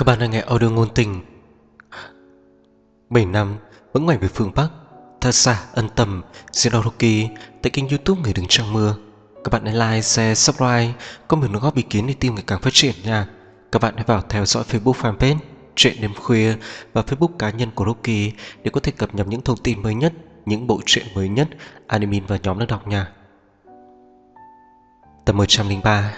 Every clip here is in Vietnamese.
Các bạn đang nghe audio ngôn tình. 7 năm vẫn ngoảnh về phương Bắc, thật xa ân tầm Zenodoki tại kênh YouTube Người Đứng Trong Mưa. Các bạn hãy like, share, subscribe, comment đóng góp ý kiến để team ngày càng phát triển nha. Các bạn hãy vào theo dõi Facebook fanpage Truyện Đêm Khuya và Facebook cá nhân của Rocky để có thể cập nhật những thông tin mới nhất, những bộ truyện mới nhất, anime và nhóm đang đọc nha. Tập 103.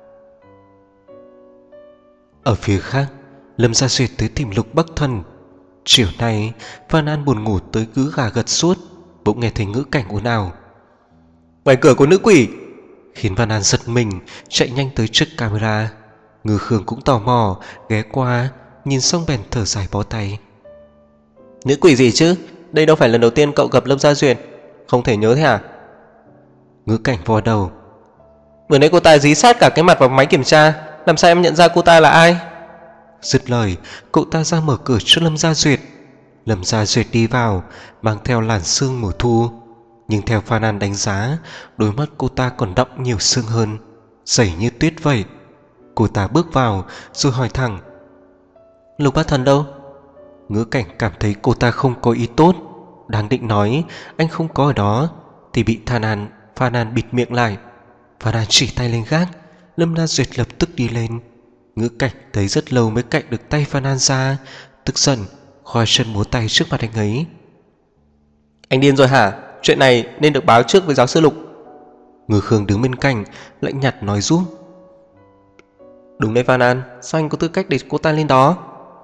Ở phía khác, Lâm Gia Duyệt tới tìm Lục Bắc Thần. Chiều nay, Phan An buồn ngủ tới cứ gà gật suốt, bỗng nghe thấy ngữ cảnh ồn ào. Ngoài cửa có nữ quỷ, khiến Phan An giật mình, chạy nhanh tới trước camera. Ngư Khương cũng tò mò, ghé qua, nhìn xong bèn thở dài bó tay. Nữ quỷ gì chứ? Đây đâu phải lần đầu tiên cậu gặp Lâm Gia Duyệt, không thể nhớ thế à? Ngữ cảnh vò đầu. Vừa nãy cô ta dí sát cả cái mặt vào máy kiểm tra, làm sao em nhận ra cô ta là ai? Dứt lời, cậu ta ra mở cửa cho Lâm Gia Duyệt. Lâm Gia Duyệt đi vào, mang theo làn sương mùa thu. Nhưng theo Phan An đánh giá, đôi mắt cô ta còn đọng nhiều sương hơn, dày như tuyết vậy. Cô ta bước vào rồi hỏi thẳng. Lục Bác Thần đâu? Ngữ cảnh cảm thấy cô ta không có ý tốt, đang định nói anh không có ở đó thì bị Phan An bịt miệng lại. Phan An chỉ tay lên gác. Lâm Gia Duyệt lập tức đi lên. Ngữ cảnh thấy rất lâu mới cạy được tay Phan An ra, tức giận khoai chân múa tay trước mặt anh ấy. Anh điên rồi hả? Chuyện này nên được báo trước với giáo sư Lục. Ngư Khương đứng bên cạnh lạnh nhạt nói giúp. Đúng đấy Phan An, sao anh có tư cách để cô ta lên đó?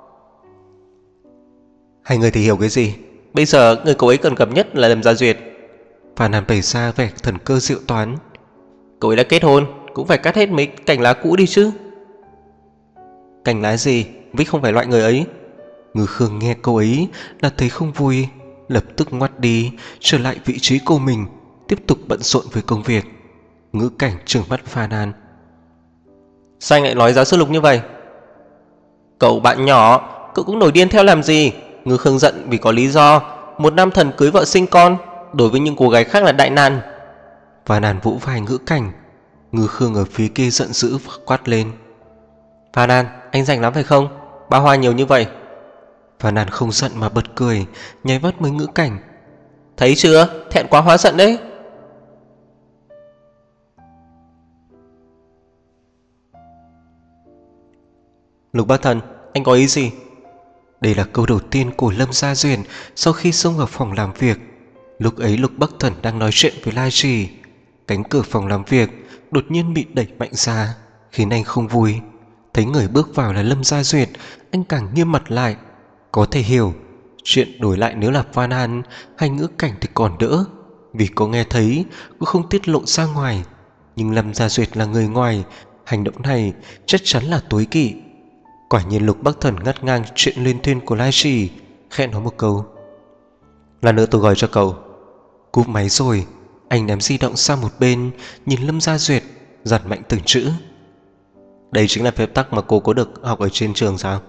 Hai người thì hiểu cái gì? Bây giờ người cậu ấy cần gặp nhất là Lâm Gia Duyệt. Phan An bày ra vẻ thần cơ diệu toán. Cậu ấy đã kết hôn, cũng phải cắt hết mấy cành lá cũ đi chứ. Cành lá gì? Vích không phải loại người ấy. Ngư Khương nghe câu ấy là thấy không vui, lập tức ngoắt đi, trở lại vị trí của mình, tiếp tục bận rộn với công việc. Ngữ cảnh trừng mắt Phan An. Sao anh lại nói giáo sư Lục như vậy? Cậu bạn nhỏ, cậu cũng nổi điên theo làm gì? Ngư Khương giận vì có lý do. Một nam thần cưới vợ sinh con, đối với những cô gái khác là đại nạn. Phan An vỗ vai Ngữ cảnh. Ngư Khương ở phía kia giận dữ quát lên. Phan An, anh rảnh lắm phải không? Ba hoa nhiều như vậy. Phan An không giận mà bật cười, nháy mắt với Ngữ cảnh. Thấy chưa, thẹn quá hóa giận đấy. Lục Bác Thần, anh có ý gì? Đây là câu đầu tiên của Lâm Gia Duyệt sau khi xông vào phòng làm việc. Lúc ấy Lục Bắc Thần đang nói chuyện với Lai Trì. Cánh cửa phòng làm việc đột nhiên bị đẩy mạnh ra, khiến anh không vui. Thấy người bước vào là Lâm Gia Duyệt, anh càng nghiêm mặt lại. Có thể hiểu, chuyện đổi lại nếu là Phan An hay Ngữ cảnh thì còn đỡ, vì có nghe thấy cũng không tiết lộ ra ngoài. Nhưng Lâm Gia Duyệt là người ngoài, hành động này chắc chắn là tối kỵ. Quả nhiên Lục Bắc Thần ngắt ngang chuyện liên thuyên của Lai Trì, khẽ nói một câu. Là nữa tôi gọi cho cậu. Cúp máy rồi, anh ném di động sang một bên, nhìn Lâm Gia Duyệt, dặn mạnh từng chữ. Đây chính là phép tắc mà cô có được học ở trên trường sao?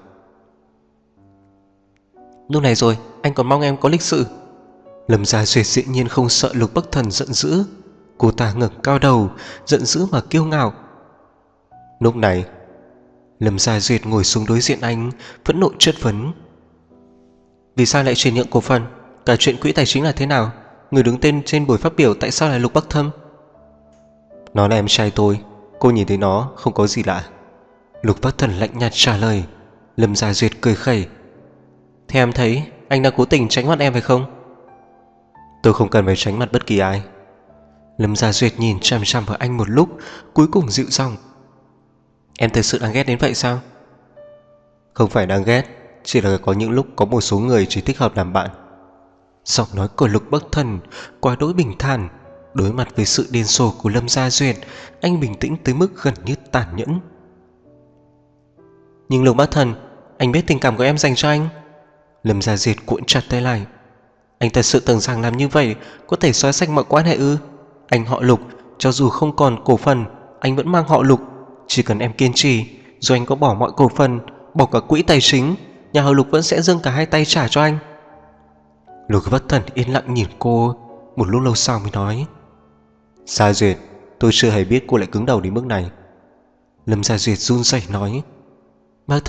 Lúc này rồi, anh còn mong em có lịch sự. Lâm Gia Duyệt dĩ nhiên không sợ Lục Bắc Thần giận dữ. Cô ta ngẩng cao đầu, giận dữ mà kiêu ngạo. Lúc này, Lâm Gia Duyệt ngồi xuống đối diện anh, phẫn nộ chất vấn. Vì sao lại chuyển nhượng cổ phần? Cả chuyện quỹ tài chính là thế nào? Người đứng tên trên buổi phát biểu tại sao là Lục Bắc Thâm? Nó là em trai tôi, cô nhìn thấy nó không có gì lạ. Lục Bắc Thần lạnh nhạt trả lời. Lâm Gia Duyệt cười khẩy. Theo em thấy anh đang cố tình tránh mặt em phải không? Tôi không cần phải tránh mặt bất kỳ ai. Lâm Gia Duyệt nhìn chằm chằm vào anh một lúc, cuối cùng dịu giọng. Em thật sự đáng ghét đến vậy sao? Không phải đáng ghét, chỉ là có những lúc có một số người chỉ thích hợp làm bạn. Giọng nói của Lục Bắc Thần quá đỗi bình thản. Đối mặt với sự điên rồ của Lâm Gia Duyệt, anh bình tĩnh tới mức gần như tàn nhẫn. Nhưng Lục Bắc Thần, anh biết tình cảm của em dành cho anh. Lâm Gia Duyệt cuộn chặt tay lại. Anh thật sự tưởng rằng làm như vậy có thể xóa sạch mọi quan hệ ư? Anh họ Lục, cho dù không còn cổ phần, anh vẫn mang họ Lục. Chỉ cần em kiên trì, dù anh có bỏ mọi cổ phần, bỏ cả quỹ tài chính, nhà họ Lục vẫn sẽ giương cả hai tay trả cho anh. Lục Bắc Thần yên lặng nhìn cô. Một lúc lâu sau mới nói. Gia Duyệt, tôi chưa hề biết cô lại cứng đầu đến mức này. Lâm Gia Duyệt run rẩy nói. Bác Thần,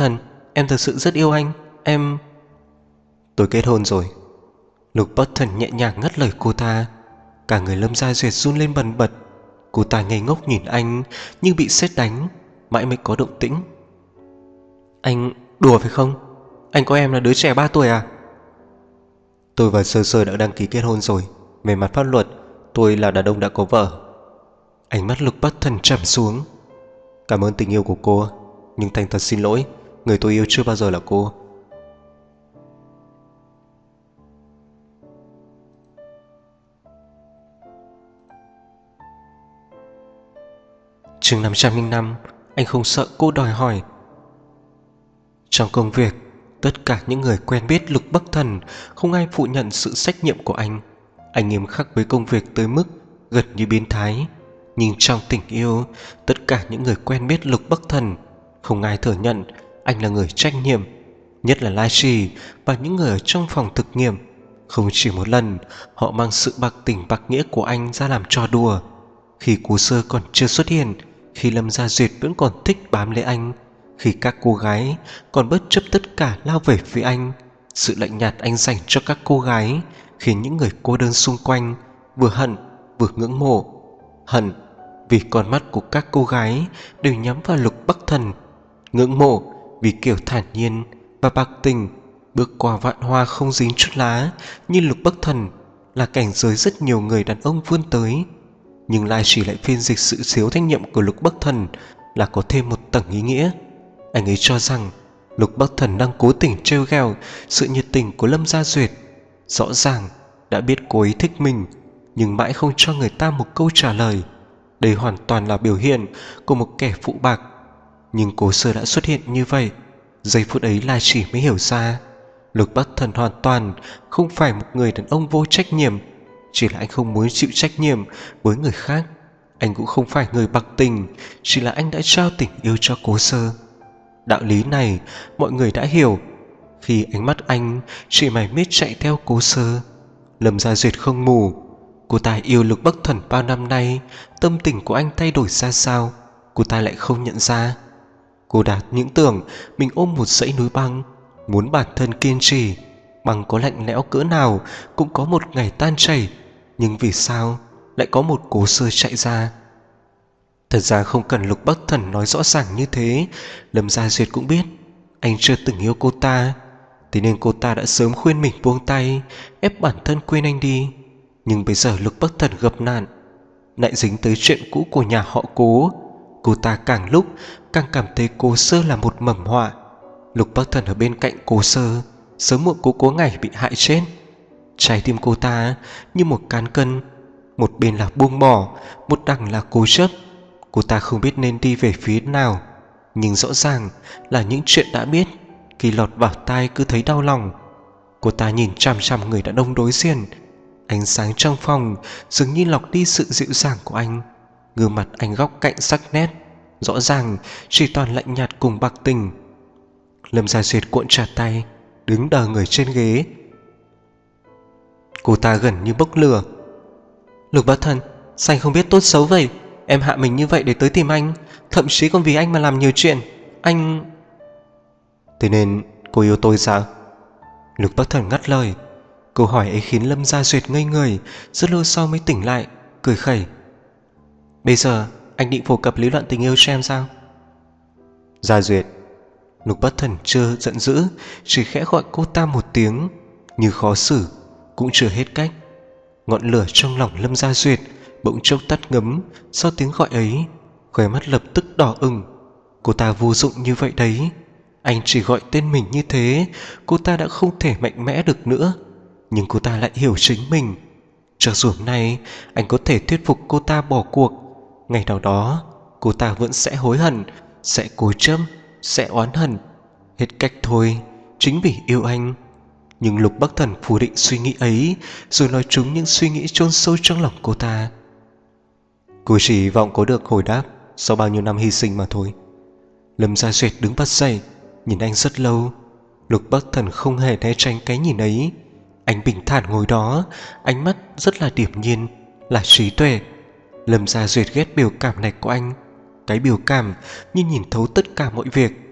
em thật sự rất yêu anh. Em... Tôi kết hôn rồi. Lục Bắc Thần nhẹ nhàng ngắt lời cô ta. Cả người Lâm Gia Duyệt run lên bần bật. Cô ta ngây ngốc nhìn anh như bị sét đánh, mãi mới có động tĩnh. Anh đùa phải không? Anh có em là đứa trẻ 3 tuổi à? Tôi và Sơ Sơ đã đăng ký kết hôn rồi. Về mặt pháp luật, tôi là đàn ông đã có vợ. Ánh mắt Lục Bắc Thần trầm xuống. Cảm ơn tình yêu của cô, nhưng thành thật xin lỗi, người tôi yêu chưa bao giờ là cô. Chương 505. Anh không sợ cô đòi hỏi. Trong công việc, tất cả những người quen biết Lục Bắc Thần không ai phủ nhận sự trách nhiệm của anh. Anh nghiêm khắc với công việc tới mức gần như biến thái. Nhưng trong tình yêu, tất cả những người quen biết Lục Bắc Thần không ai thừa nhận anh là người trách nhiệm. Nhất là Lai Trì và những người ở trong phòng thực nghiệm. Không chỉ một lần, họ mang sự bạc tình bạc nghĩa của anh ra làm trò đùa. Khi Cố Sơ còn chưa xuất hiện, khi Lâm Gia Duyệt vẫn còn thích bám lấy anh, khi các cô gái còn bất chấp tất cả lao về phía anh, sự lạnh nhạt anh dành cho các cô gái khiến những người cô đơn xung quanh vừa hận vừa ngưỡng mộ. Hận vì con mắt của các cô gái đều nhắm vào Lục Bắc Thần, ngưỡng mộ vì kiểu thản nhiên và bạc tình bước qua vạn hoa không dính chút lá như Lục Bắc Thần là cảnh giới rất nhiều người đàn ông vươn tới. Nhưng Lai Chỉ lại phiên dịch sự thiếu trách nhiệm của Lục Bắc Thần là có thêm một tầng ý nghĩa. Anh ấy cho rằng Lục Bắc Thần đang cố tình trêu ghẹo sự nhiệt tình của Lâm Gia Duyệt. Rõ ràng đã biết cô ấy thích mình, nhưng mãi không cho người ta một câu trả lời. Đây hoàn toàn là biểu hiện của một kẻ phụ bạc. Nhưng Cố Sơ đã xuất hiện như vậy. Giây phút ấy Lai Chỉ mới hiểu ra Lục Bắc Thần hoàn toàn không phải một người đàn ông vô trách nhiệm. Chỉ là anh không muốn chịu trách nhiệm với người khác. Anh cũng không phải người bạc tình, chỉ là anh đã trao tình yêu cho Cố Sơ. Đạo lý này mọi người đã hiểu. Khi ánh mắt anh chỉ mải miết chạy theo Cố Sơ, Lâm Gia Duyệt không mù. Cô ta yêu Lục Bắc Thần bao năm nay, tâm tình của anh thay đổi ra sao cô ta lại không nhận ra. Cô đã những tưởng mình ôm một dãy núi băng, muốn bản thân kiên trì. Băng có lạnh lẽo cỡ nào cũng có một ngày tan chảy. Nhưng vì sao lại có một Cố Sơ chạy ra? Thật ra không cần Lục Bắc Thần nói rõ ràng như thế, Lâm Gia Duyệt cũng biết anh chưa từng yêu cô ta. Thế nên cô ta đã sớm khuyên mình buông tay, ép bản thân quên anh đi. Nhưng bây giờ Lục Bắc Thần gặp nạn, lại dính tới chuyện cũ của nhà họ Cố. Cô ta càng lúc càng cảm thấy Cố Sơ là một mầm họa. Lục Bắc Thần ở bên cạnh Cố Sơ, sớm muộn cũng có ngày bị hại chết. Trái tim cô ta như một cán cân, một bên là buông bỏ, một đằng là cố chấp. Cô ta không biết nên đi về phía nào. Nhưng rõ ràng là những chuyện đã biết, khi lọt vào tai cứ thấy đau lòng. Cô ta nhìn chằm chằm người đàn ông đối diện. Ánh sáng trong phòng dường như lọc đi sự dịu dàng của anh. Gương mặt anh góc cạnh sắc nét, rõ ràng chỉ toàn lạnh nhạt cùng bạc tình. Lâm Gia Duyệt cuộn chặt tay, đứng đờ người trên ghế. Cô ta gần như bốc lửa. Lục Bắc Thần, sao anh không biết tốt xấu vậy? Em hạ mình như vậy để tới tìm anh, thậm chí còn vì anh mà làm nhiều chuyện. Anh... Thế nên cô yêu tôi sao? Lục Bắc Thần ngắt lời. Câu hỏi ấy khiến Lâm Gia Duyệt ngây người, rất lâu sau mới tỉnh lại, cười khẩy. Bây giờ anh định phổ cập lý luận tình yêu cho em sao? Gia Duyệt. Lục Bắc Thần chưa giận dữ, chỉ khẽ gọi cô ta một tiếng, như khó xử, cũng chưa hết cách. Ngọn lửa trong lòng Lâm Gia Duyệt bỗng chốc tắt ngấm sau tiếng gọi ấy, khóe mắt lập tức đỏ ửng. Cô ta vô dụng như vậy đấy. Anh chỉ gọi tên mình như thế, cô ta đã không thể mạnh mẽ được nữa. Nhưng cô ta lại hiểu chính mình. Cho dù hôm nay anh có thể thuyết phục cô ta bỏ cuộc, ngày nào đó cô ta vẫn sẽ hối hận, sẽ cố chấp, sẽ oán hận. Hết cách thôi, chính vì yêu anh. Nhưng Lục Bắc Thần phủ định suy nghĩ ấy, rồi nói trúng những suy nghĩ chôn sâu trong lòng cô ta. Cô chỉ vọng có được hồi đáp sau bao nhiêu năm hy sinh mà thôi. Lâm Gia Duyệt đứng bật dậy, nhìn anh rất lâu. Lục Bắc Thần không hề né tránh cái nhìn ấy. Anh bình thản ngồi đó, ánh mắt rất là điềm nhiên, là trí tuệ. Lâm Gia Duyệt ghét biểu cảm này của anh. Cái biểu cảm như nhìn thấu tất cả mọi việc.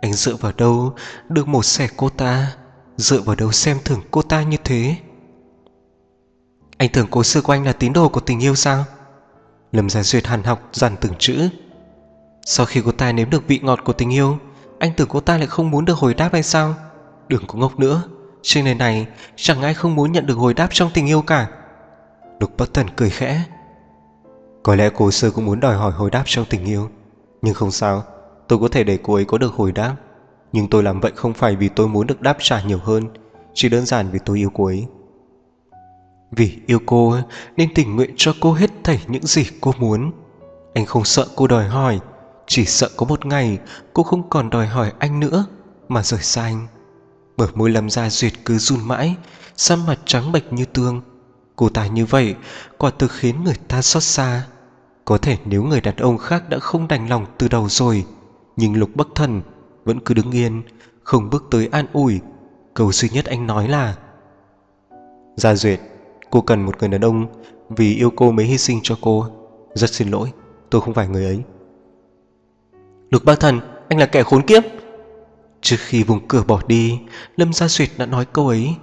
Anh dựa vào đâu được mổ xẻ cô ta? Dựa vào đâu xem thường cô ta như thế? Anh tưởng cô sư của anh là tín đồ của tình yêu sao? Lâm Gia Duyệt hằn học dằn từng chữ. Sau khi cô ta nếm được vị ngọt của tình yêu, anh tưởng cô ta lại không muốn được hồi đáp hay sao? Đừng có ngốc nữa, trên đời này chẳng ai không muốn nhận được hồi đáp trong tình yêu cả. Lục Bắc Thần cười khẽ. Có lẽ cô sư cũng muốn đòi hỏi hồi đáp trong tình yêu, nhưng không sao, tôi có thể để cô ấy có được hồi đáp. Nhưng tôi làm vậy không phải vì tôi muốn được đáp trả nhiều hơn, chỉ đơn giản vì tôi yêu cô ấy. Vì yêu cô nên tình nguyện cho cô hết thảy những gì cô muốn. Anh không sợ cô đòi hỏi, chỉ sợ có một ngày cô không còn đòi hỏi anh nữa mà rời xa anh. Bờ môi Lâm Gia Duyệt cứ run mãi, sắc mặt trắng bệch như tương. Cô ta như vậy quả thực khiến người ta xót xa. Có thể nếu người đàn ông khác đã không đành lòng từ đầu rồi, nhưng Lục Bắc Thần vẫn cứ đứng yên, không bước tới an ủi. Câu duy nhất anh nói là: Gia Duyệt, cô cần một người đàn ông vì yêu cô mới hy sinh cho cô. Rất xin lỗi, tôi không phải người ấy. Lục Bắc Thần, anh là kẻ khốn kiếp. Trước khi vùng cửa bỏ đi, Lâm Gia Duyệt đã nói câu ấy.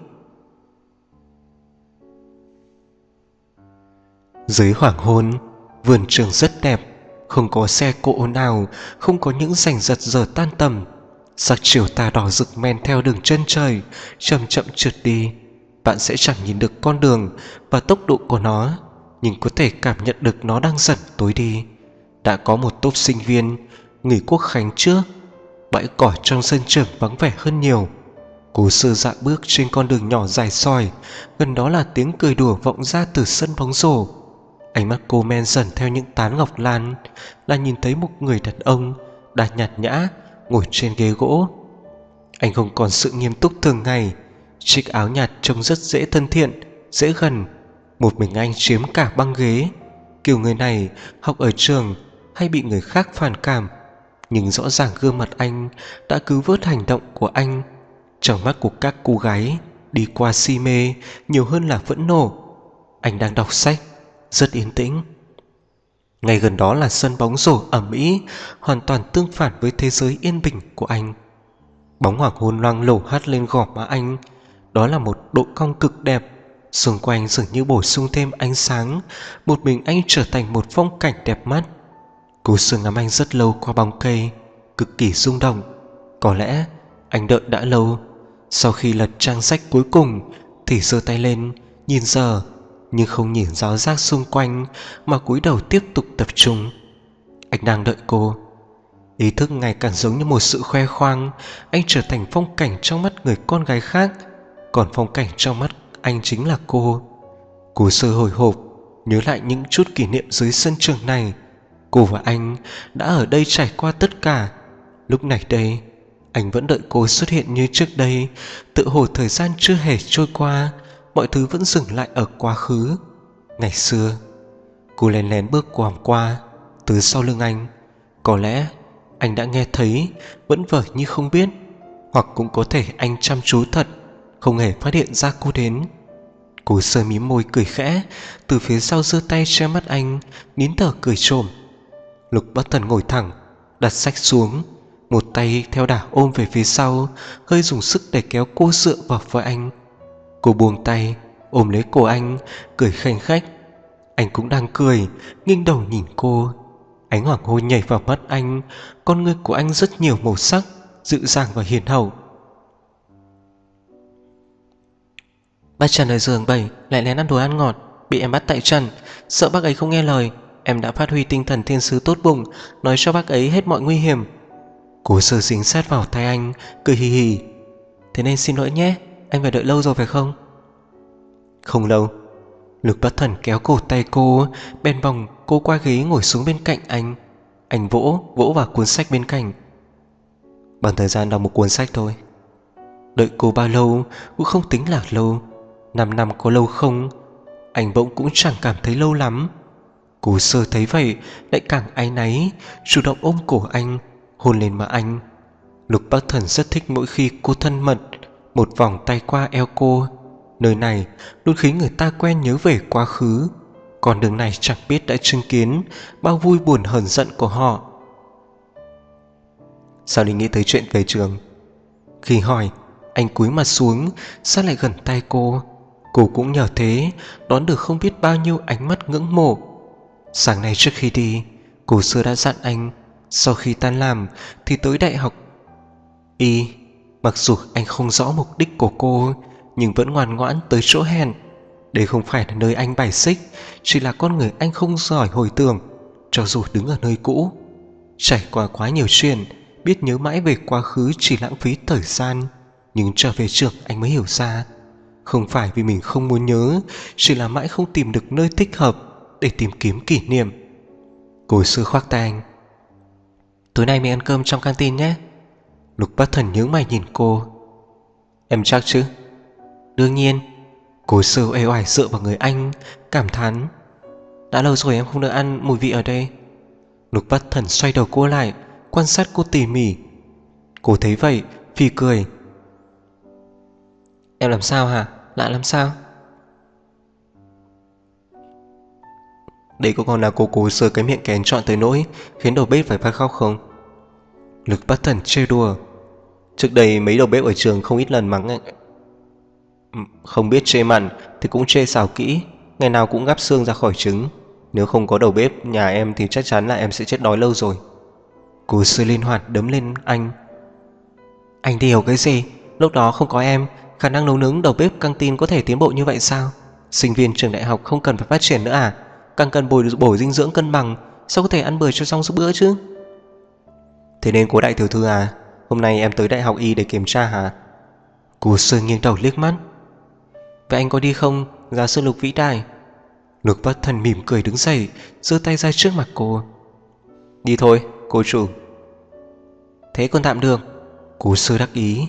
Dưới hoàng hôn, vườn trường rất đẹp, không có xe cộ nào, không có những rành rật giờ tan tầm. Sắc chiều tà đỏ rực men theo đường chân trời, chậm chậm trượt đi. Bạn sẽ chẳng nhìn được con đường và tốc độ của nó, nhưng có thể cảm nhận được nó đang dần tối đi. Đã có một tốp sinh viên nghỉ quốc khánh trước. Bãi cỏ trong sân trường vắng vẻ hơn nhiều. Cố Sư Dạ bước trên con đường nhỏ dài sỏi, gần đó là tiếng cười đùa vọng ra từ sân bóng rổ. Ánh mắt cô men dần theo những tán ngọc lan, là nhìn thấy một người đàn ông đã nhạt nhã ngồi trên ghế gỗ. Anh không còn sự nghiêm túc thường ngày, chiếc áo nhạt trông rất dễ thân thiện, dễ gần. Một mình anh chiếm cả băng ghế. Kiểu người này học ở trường hay bị người khác phản cảm, nhưng rõ ràng gương mặt anh đã cứu vớt hành động của anh. Trong mắt của các cô gái đi qua si mê nhiều hơn là phẫn nộ. Anh đang đọc sách, rất yên tĩnh. Ngay gần đó là sân bóng rổ ầm ĩ, hoàn toàn tương phản với thế giới yên bình của anh. Bóng hoàng hôn loang lổ hắt lên gò má anh. Đó là một độ cong cực đẹp. Xung quanh dường như bổ sung thêm ánh sáng. Một mình anh trở thành một phong cảnh đẹp mắt. Cô Sương ngắm anh rất lâu qua bóng cây, cực kỳ rung động. Có lẽ anh đợi đã lâu. Sau khi lật trang sách cuối cùng thì giơ tay lên nhìn giờ, nhưng không nhìn giáo giác xung quanh mà cúi đầu tiếp tục tập trung. Anh đang đợi cô. Ý thức ngày càng giống như một sự khoe khoang. Anh trở thành phong cảnh trong mắt người con gái khác, còn phong cảnh trong mắt anh chính là cô. Cô Sơ hồi hộp nhớ lại những chút kỷ niệm dưới sân trường này. Cô và anh đã ở đây trải qua tất cả. Lúc này đây anh vẫn đợi cô xuất hiện như trước đây. Tự hồ thời gian chưa hề trôi qua, mọi thứ vẫn dừng lại ở quá khứ. Ngày xưa cô lén lén bước qua từ sau lưng anh. Có lẽ anh đã nghe thấy, vẫn vờ như không biết, hoặc cũng có thể anh chăm chú thật, không hề phát hiện ra cô đến. Cô Sơ mím môi cười khẽ, từ phía sau giơ tay che mắt anh, nín thở cười trộm. Lục Bắc Thần ngồi thẳng, đặt sách xuống, một tay theo đà ôm về phía sau, hơi dùng sức để kéo cô dựa vào vai anh. Cô buông tay, ôm lấy cổ anh, cười khanh khách. Anh cũng đang cười, nghiêng đầu nhìn cô. Ánh hoàng hôn nhảy vào mắt anh. Con ngươi của anh rất nhiều màu sắc, dịu dàng và hiền hậu. Bác Trần ở giường 7 lại lén ăn đồ ăn ngọt, bị em bắt tại trần. Sợ bác ấy không nghe lời, em đã phát huy tinh thần thiên sứ tốt bụng, nói cho bác ấy hết mọi nguy hiểm. Cố Sơ dính sát vào tay anh, cười hì hì. Thế nên xin lỗi nhé, anh phải đợi lâu rồi phải không? Không lâu. Lục Bắc Thần kéo cổ tay cô, bèn vòng cô qua ghế ngồi xuống bên cạnh anh. Anh vỗ vào cuốn sách bên cạnh. Bằng thời gian đọc một cuốn sách thôi. Đợi cô bao lâu cũng không tính là lâu. 5 năm có lâu không? Anh bỗng cũng chẳng cảm thấy lâu lắm. Cố Sơ thấy vậy lại càng áy náy, chủ động ôm cổ anh, hôn lên má anh. Lục Bắc Thần rất thích mỗi khi cô thân mật, một vòng tay qua eo cô. Nơi này luôn khiến người ta quen nhớ về quá khứ. Con đường này chẳng biết đã chứng kiến bao vui buồn hờn giận của họ. Sao lại nghĩ tới chuyện về trường? Khi hỏi, anh cúi mặt xuống, sát lại gần tay cô. Cô cũng nhờ thế đón được không biết bao nhiêu ánh mắt ngưỡng mộ. Sáng nay trước khi đi, cô Sơ đã dặn anh sau khi tan làm thì tới đại học Y. Mặc dù anh không rõ mục đích của cô, nhưng vẫn ngoan ngoãn tới chỗ hẹn. Đây không phải là nơi anh bài xích, chỉ là con người anh không giỏi hồi tưởng. Cho dù đứng ở nơi cũ, trải qua quá nhiều chuyện, biết nhớ mãi về quá khứ chỉ lãng phí thời gian. Nhưng trở về trường anh mới hiểu ra, không phải vì mình không muốn nhớ, chỉ là mãi không tìm được nơi thích hợp để tìm kiếm kỷ niệm. Cô Sư khoác tay anh. Tối nay mình ăn cơm trong canteen nhé. Lục Bắc Thần nhướng mày nhìn cô. Em chắc chứ? Đương nhiên. Cô Sư uể oải dựa vào người anh, cảm thán. Đã lâu rồi em không được ăn mùi vị ở đây. Lục Bắc Thần xoay đầu cô lại, quan sát cô tỉ mỉ. Cô thấy vậy, phì cười. Em làm sao hả? Lạ làm sao? Đấy có còn là cô Sơ cái miệng kén chọn tới nỗi khiến đầu bếp phải phát khóc không? Lục Bắc Thần trêu đùa. Trước đây mấy đầu bếp ở trường không ít lần mắng anh. Không biết chê mặn thì cũng chê xào kỹ, ngày nào cũng gắp xương ra khỏi trứng. Nếu không có đầu bếp nhà em thì chắc chắn là em sẽ chết đói lâu rồi. Cô Sư linh hoạt đấm lên anh. Anh thì hiểu cái gì? Lúc đó không có em, khả năng nấu nướng đầu bếp căng tin có thể tiến bộ như vậy sao? Sinh viên trường đại học không cần phải phát triển nữa à? Càng cần bổ dinh dưỡng cân bằng, sao có thể ăn bừa cho xong sức bữa chứ? Thế nên cô đại tiểu thư à, hôm nay em tới đại học Y để kiểm tra hả? Cô Sư nghiêng đầu liếc mắt. Vậy anh có đi không, giáo sư Lục vĩ đại? Lục Bắc Thần mỉm cười đứng dậy, giơ tay ra trước mặt cô. Đi thôi, cô chủ. Thế còn tạm được. Cô Sư đắc ý.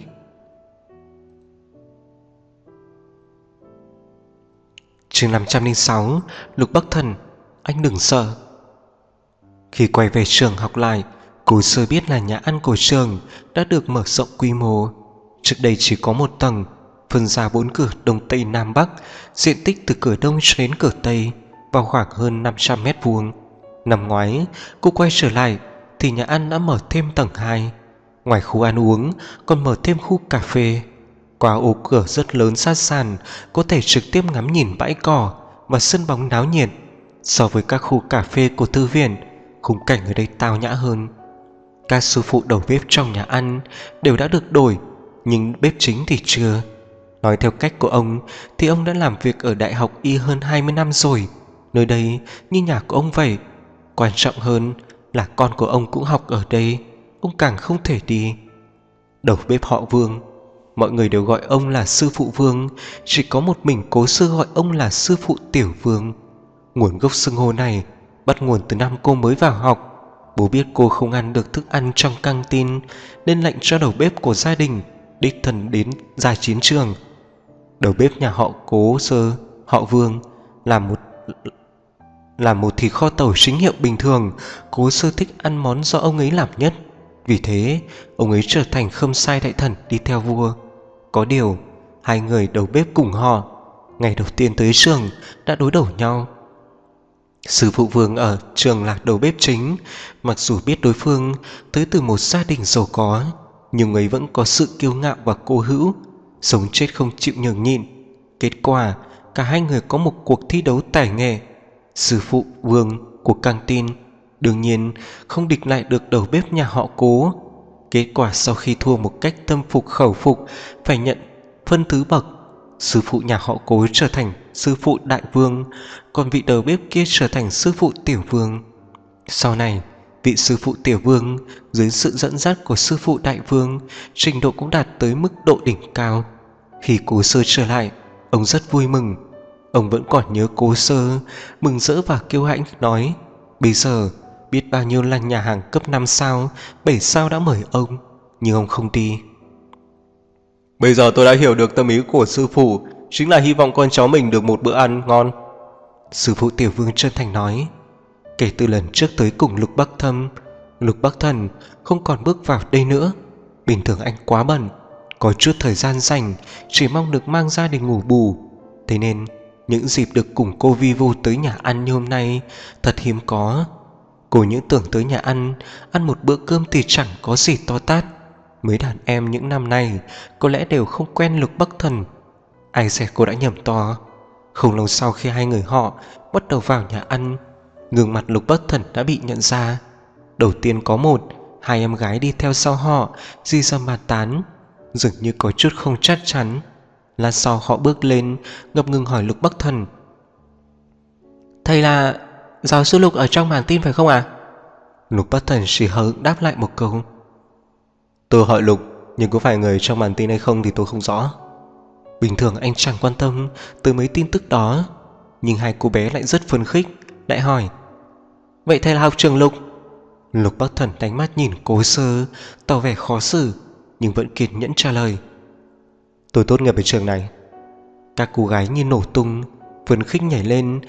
Chương 506. Lục Bắc Thần, anh đừng sợ. Khi quay về trường học lại, cô Sư biết là nhà ăn của trường đã được mở rộng quy mô. Trước đây chỉ có một tầng, phân ra 4 cửa đông tây nam bắc, diện tích từ cửa đông cho đến cửa tây vào khoảng hơn 500 mét vuông. Năm ngoái cô quay trở lại thì nhà ăn đã mở thêm tầng 2. Ngoài khu ăn uống còn mở thêm khu cà phê. Qua ô cửa rất lớn sát sàn, có thể trực tiếp ngắm nhìn bãi cỏ và sân bóng náo nhiệt. So với các khu cà phê của thư viện, khung cảnh ở đây tao nhã hơn. Các sư phụ đầu bếp trong nhà ăn đều đã được đổi, nhưng bếp chính thì chưa. Nói theo cách của ông thì ông đã làm việc ở đại học Y hơn 20 năm rồi. Nơi đây như nhà của ông vậy. Quan trọng hơn là con của ông cũng học ở đây, ông càng không thể đi. Đầu bếp họ Vương, mọi người đều gọi ông là sư phụ Vương, chỉ có một mình cố sư gọi ông là sư phụ Tiểu Vương. Nguồn gốc xưng hô này bắt nguồn từ năm cô mới vào học. Bố biết cô không ăn được thức ăn trong căng tin nên lệnh cho đầu bếp của gia đình đích thân đến ra chiến trường. Đầu bếp nhà họ Cố Sơ, họ Vương, làm một thịt kho tàu chính hiệu bình thường. Cố Sơ thích ăn món do ông ấy làm nhất, vì thế ông ấy trở thành khâm sai đại thần đi theo vua. Có điều hai người đầu bếp cùng họ ngày đầu tiên tới trường đã đối đầu nhau. Sư phụ Vương ở trường là đầu bếp chính. Mặc dù biết đối phương tới từ một gia đình giàu có, nhưng ấy vẫn có sự kiêu ngạo và cố hữu, sống chết không chịu nhường nhịn. Kết quả cả hai người có một cuộc thi đấu tài nghệ. Sư phụ Vương của căng tin đương nhiên không địch lại được đầu bếp nhà họ Cố. Kết quả sau khi thua một cách tâm phục khẩu phục, phải nhận phân thứ bậc. Sư phụ nhà họ Cố trở thành sư phụ đại vương, còn vị đầu bếp kia trở thành sư phụ tiểu vương. Sau này vị sư phụ tiểu vương dưới sự dẫn dắt của sư phụ đại vương, trình độ cũng đạt tới mức độ đỉnh cao. Khi Cố Sơ trở lại, ông rất vui mừng. Ông vẫn còn nhớ Cố Sơ, mừng rỡ và kiêu hãnh nói: bây giờ biết bao nhiêu là nhà hàng cấp 5 sao, 7 sao đã mời ông, nhưng ông không đi. Bây giờ tôi đã hiểu được tâm ý của sư phụ, chính là hy vọng con cháu mình được một bữa ăn ngon. Sư phụ Tiểu Vương chân thành nói. Kể từ lần trước tới cùng Lục Bắc Thần không còn bước vào đây nữa. Bình thường anh quá bận, có chút thời gian rảnh chỉ mong được mang gia đình ngủ bù. Thế nên những dịp được cùng cô vi vu tới nhà ăn như hôm nay thật hiếm có. Cô những tưởng tới nhà ăn một bữa cơm thì chẳng có gì to tát. Mấy đàn em những năm nay có lẽ đều không quen Lục Bắc Thần. Ai dè cô đã nhầm to. Không lâu sau khi hai người họ bắt đầu vào nhà ăn, gương mặt Lục Bắc Thần đã bị nhận ra. Đầu tiên có hai em gái đi theo sau họ, di ra bàn tán, dường như có chút không chắc chắn. Lát sau họ bước lên, ngập ngừng hỏi Lục Bắc Thần: "Thầy là giáo sư Lục ở trong màn tin phải không ạ?" Lục Bắc Thần chỉ hờ đáp lại một câu: "Tôi hỏi Lục, nhưng có phải người trong màn tin hay không thì tôi không rõ." Bình thường anh chẳng quan tâm tới mấy tin tức đó, nhưng hai cô bé lại rất phấn khích, lại hỏi: "Vậy thầy là học trường Lục?" Lục Bắc Thần đánh mắt nhìn Cố Sơ, tỏ vẻ khó xử, nhưng vẫn kiên nhẫn trả lời: "Tôi tốt nghiệp ở trường này." Các cô gái như nổ tung, phấn khích nhảy lên.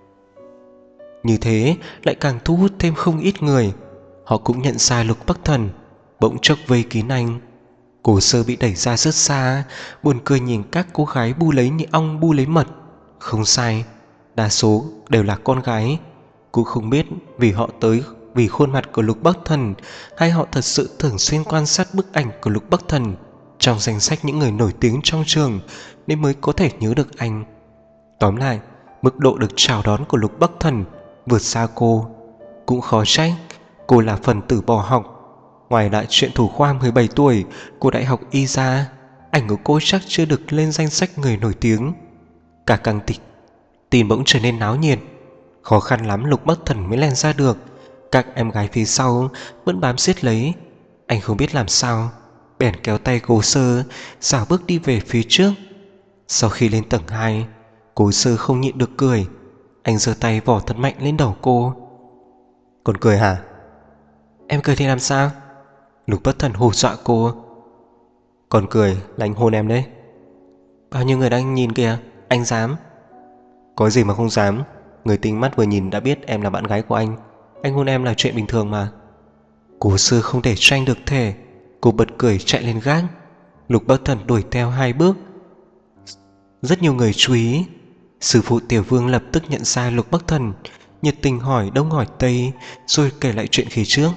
Như thế lại càng thu hút thêm không ít người. Họ cũng nhận ra Lục Bắc Thần, bỗng chốc vây kín anh. Cố Sơ bị đẩy ra rất xa, buồn cười nhìn các cô gái bu lấy như ong bu lấy mật. Không sai, đa số đều là con gái. Cũng không biết vì họ tới vì khuôn mặt của Lục Bắc Thần, hay họ thật sự thường xuyên quan sát bức ảnh của Lục Bắc Thần trong danh sách những người nổi tiếng trong trường nên mới có thể nhớ được anh. Tóm lại, mức độ được chào đón của Lục Bắc Thần vượt xa cô. Cũng khó trách, cô là phần tử bỏ học. Ngoài lại chuyện thủ khoa 17 tuổi của Đại học Y ra, ảnh của cô chắc chưa được lên danh sách người nổi tiếng. Cả căng tin bỗng trở nên náo nhiệt. Khó khăn lắm Lục Bắc Thần mới len ra được. Các em gái phía sau vẫn bám siết lấy. Anh không biết làm sao, bèn kéo tay Cố Sơ, xảo bước đi về phía trước. Sau khi lên tầng 2, Cố Sơ không nhịn được cười. Anh giơ tay vò thật mạnh lên đầu cô. "Còn cười hả?" "Em cười thì làm sao?" Lục Bắc Thần hù dọa cô. "Còn cười là anh hôn em đấy." "Bao nhiêu người đang nhìn kìa, anh dám?" "Có gì mà không dám. Người tinh mắt vừa nhìn đã biết em là bạn gái của anh. Anh hôn em là chuyện bình thường mà." Cố Sơ không để tranh được thể, cô bật cười chạy lên gác. Lục Bắc Thần đuổi theo 2 bước. Rất nhiều người chú ý. Sư phụ Tiểu Vương lập tức nhận ra Lục Bắc Thần, nhiệt tình hỏi đông hỏi tây, rồi kể lại chuyện khi trước.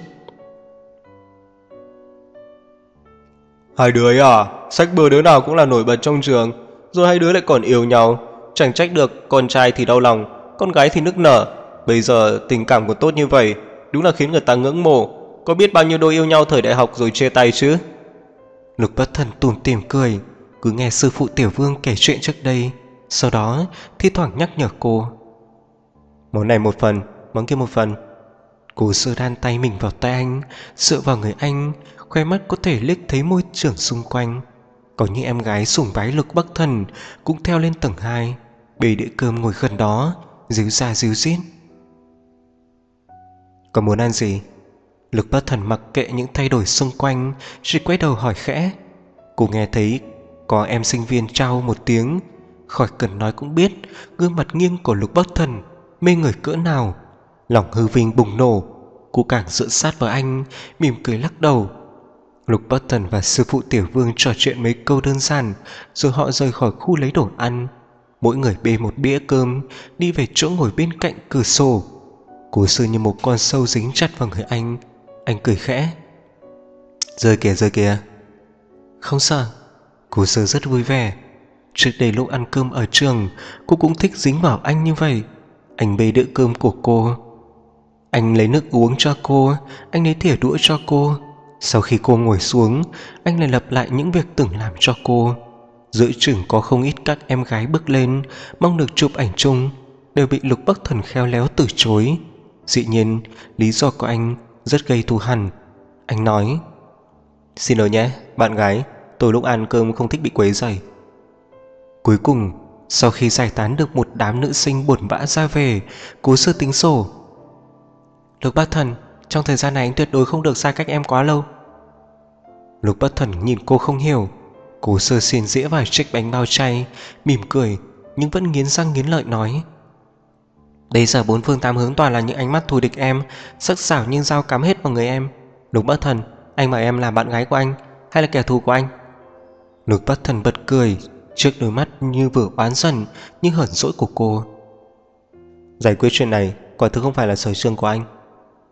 "Hai đứa ấy à, sách bừa đứa nào cũng là nổi bật trong trường, rồi hai đứa lại còn yêu nhau. Chẳng trách được con trai thì đau lòng, con gái thì nức nở. Bây giờ tình cảm còn tốt như vậy, đúng là khiến người ta ngưỡng mộ. Có biết bao nhiêu đôi yêu nhau thời đại học rồi chia tay chứ?" Lục Bắc Thần tủm tỉm cười, cứ nghe sư phụ Tiểu Vương kể chuyện trước đây, sau đó thi thoảng nhắc nhở cô: "Món này một phần, món kia một phần." Cố Sơ đan tay mình vào tay anh, dựa vào người anh, khoe mắt có thể liếc thấy môi trường xung quanh. Có những em gái sủng bái Lục Bắc Thần cũng theo lên tầng 2, bề đĩa cơm ngồi gần đó, díu ra díu dít. "Có muốn ăn gì?" Lục Bắc Thần mặc kệ những thay đổi xung quanh, chỉ quay đầu hỏi khẽ. Cô nghe thấy có em sinh viên trao một tiếng, khỏi cần nói cũng biết gương mặt nghiêng của Lục Bắc Thần mê người cỡ nào. Lòng hư vinh bùng nổ, cô càng dựa sát vào anh, mỉm cười lắc đầu. Lục Bắc Thần và sư phụ Tiểu Vương trò chuyện mấy câu đơn giản, rồi họ rời khỏi khu lấy đồ ăn. Mỗi người bê một đĩa cơm, đi về chỗ ngồi bên cạnh cửa sổ. Cố Sơ như một con sâu dính chặt vào người anh. Anh cười khẽ: Rơi kìa, rơi kìa." "Không sợ." Cố Sơ rất vui vẻ. Trước đây lúc ăn cơm ở trường, cô cũng thích dính vào anh như vậy. Anh bê đĩa cơm của cô, anh lấy nước uống cho cô, anh lấy thìa đũa cho cô. Sau khi cô ngồi xuống, anh lại lặp lại những việc từng làm cho cô. Giữa chừng có không ít các em gái bước lên mong được chụp ảnh chung, đều bị Lục Bắc Thần khéo léo từ chối. Dĩ nhiên lý do của anh rất gây thù hằn. Anh nói: "Xin lỗi nhé, bạn gái, tôi lúc ăn cơm không thích bị quấy rầy." Cuối cùng, sau khi giải tán được một đám nữ sinh buồn bã ra về, Cố Sơ tính sổ: "Lục Bắc Thần, trong thời gian này anh tuyệt đối không được xa cách em quá lâu." Lục Bắc Thần nhìn cô không hiểu. Cố Sơ xiên dĩa vài chiếc bánh bao chay, mỉm cười nhưng vẫn nghiến răng nghiến lợi nói: "Bây giờ bốn phương tám hướng toàn là những ánh mắt thù địch em, sắc sảo nhưng dao cắm hết vào người em. Lục Bắc Thần, anh bảo em là bạn gái của anh hay là kẻ thù của anh?" Lục Bắc Thần bật cười trước đôi mắt như vừa oán giận nhưng hờn dỗi của cô. "Giải quyết chuyện này quả thực không phải là sở trường của anh."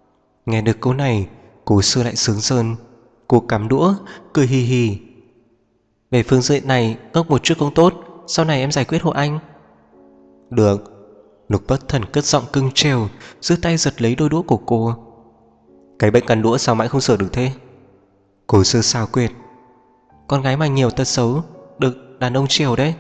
Nghe được câu này, cô Sư lại sướng sơn. Cô cắm đũa, cười hì hì. Về phương diện này, ngốc một chút không tốt, sau này em giải quyết hộ anh. Được. Lục Bất Thần cất giọng cưng trèo, giơ tay giật lấy đôi đũa của cô. Cái bệnh cắn đũa sao mãi không sửa được thế? Cô Sư xào quyệt. Con gái mà nhiều tật xấu, được đàn ông chiều đấy.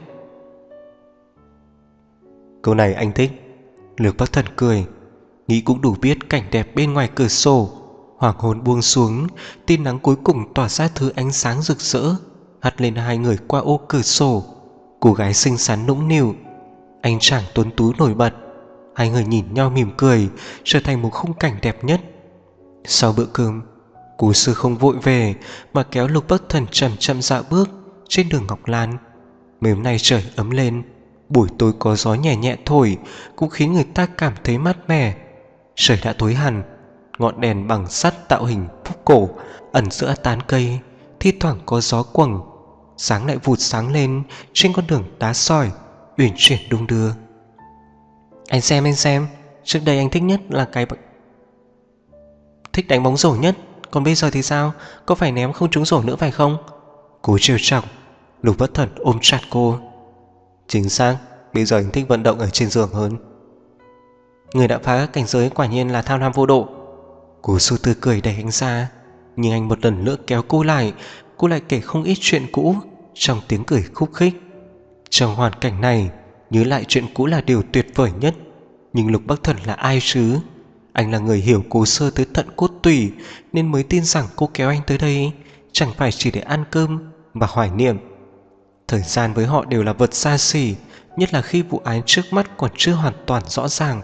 Câu này anh thích. Lục Bất Thần cười. Nghĩ cũng đủ biết cảnh đẹp bên ngoài cửa sổ. Hoàng hôn buông xuống, tia nắng cuối cùng tỏa ra thứ ánh sáng rực rỡ, hắt lên hai người qua ô cửa sổ. Cô gái xinh xắn nũng nịu, anh chàng tuấn tú nổi bật. Hai người nhìn nhau mỉm cười, trở thành một khung cảnh đẹp nhất. Sau bữa cơm, Cố Sư không vội về mà kéo Lục Bất Thần chậm chậm dạo bước trên đường Ngọc Lan. Mấy hôm nay trời ấm lên, buổi tối có gió nhẹ nhẹ thổi cũng khiến người ta cảm thấy mát mẻ. Trời đã tối hẳn, ngọn đèn bằng sắt tạo hình phúc cổ ẩn giữa tán cây, thi thoảng có gió quầng, sáng lại vụt sáng lên trên con đường đá sỏi uyển chuyển đung đưa. Anh xem, trước đây anh thích nhất là thích đánh bóng rổ nhất, còn bây giờ thì sao? Có phải ném không trúng rổ nữa phải không? Cố trêu chọc. Lục Bất Thần ôm chặt cô. Chính xác, bây giờ anh thích vận động ở trên giường hơn. Người đã phá cảnh giới quả nhiên là tham lam vô độ. Cố Sư tươi cười đẩy anh ra, nhưng anh một lần nữa kéo cô lại. Cô lại kể không ít chuyện cũ trong tiếng cười khúc khích. Trong hoàn cảnh này, nhớ lại chuyện cũ là điều tuyệt vời nhất. Nhưng Lục Bắc Thần là ai chứ? Anh là người hiểu Cố Sơ tới tận cốt tủy, nên mới tin rằng cô kéo anh tới đây chẳng phải chỉ để ăn cơm và hoài niệm. Thời gian với họ đều là vật xa xỉ, nhất là khi vụ án trước mắt còn chưa hoàn toàn rõ ràng.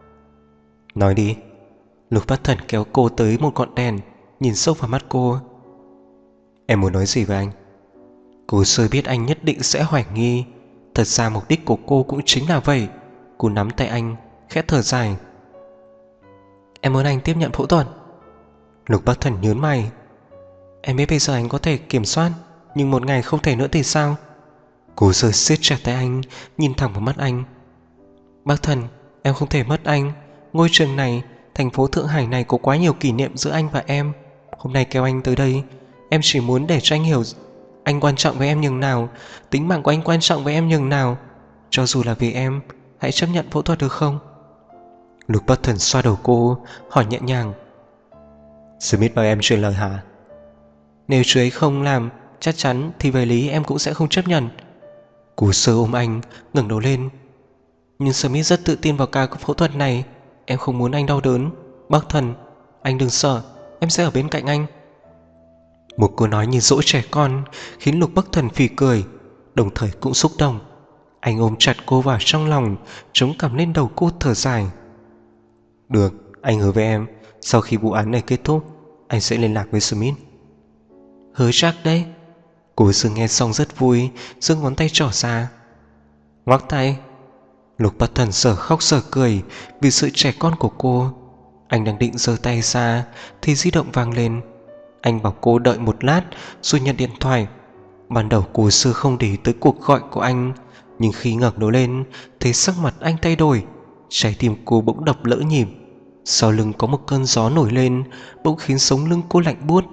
Nói đi. Lục Bắc Thần kéo cô tới một ngọn đèn, nhìn sâu vào mắt cô. Em muốn nói gì với anh? Cố Sơ biết anh nhất định sẽ hoài nghi. Thật ra mục đích của cô cũng chính là vậy. Cô nắm tay anh, khẽ thở dài. Em muốn anh tiếp nhận phẫu thuật. Lục Bắc Thần nhớn mày. Em biết bây giờ anh có thể kiểm soát, nhưng một ngày không thể nữa thì sao? Cố Sơ siết chặt tay anh, nhìn thẳng vào mắt anh. Bắc Thần, em không thể mất anh. Ngôi trường này, thành phố Thượng Hải này có quá nhiều kỷ niệm giữa anh và em. Hôm nay kéo anh tới đây, em chỉ muốn để cho anh hiểu anh quan trọng với em nhường nào, tính mạng của anh quan trọng với em nhường nào. Cho dù là vì em, hãy chấp nhận phẫu thuật được không? Lục Bắc Thần xoa đầu cô, hỏi nhẹ nhàng. Smith bảo em truyền lời hả? Nếu chú ấy không làm, chắc chắn thì về lý em cũng sẽ không chấp nhận. Cố Sơ ôm anh, ngẩng đầu lên. Nhưng Smith rất tự tin vào ca phẫu thuật này. Em không muốn anh đau đớn. Bắc Thần, anh đừng sợ, em sẽ ở bên cạnh anh. Một câu nói như dỗ trẻ con khiến Lục Bắc Thần phì cười, đồng thời cũng xúc động. Anh ôm chặt cô vào trong lòng, chống cằm lên đầu cô thở dài. Được, anh hứa với em, sau khi vụ án này kết thúc, anh sẽ liên lạc với Smith. Hứa chắc đấy. Cố Sư nghe xong rất vui, giơ ngón tay trỏ ra. Ngoắc tay. Lục Bắc Thần sở khóc sở cười vì sự trẻ con của cô. Anh đang định giơ tay ra thì di động vang lên. Anh bảo cô đợi một lát rồi nhận điện thoại. Ban đầu Cố Sư không để ý tới cuộc gọi của anh, nhưng khi ngẩng đầu lên thấy sắc mặt anh thay đổi. Trái tim cô bỗng đập lỡ nhịp. Sau lưng có một cơn gió nổi lên, bỗng khiến sống lưng cô lạnh buốt.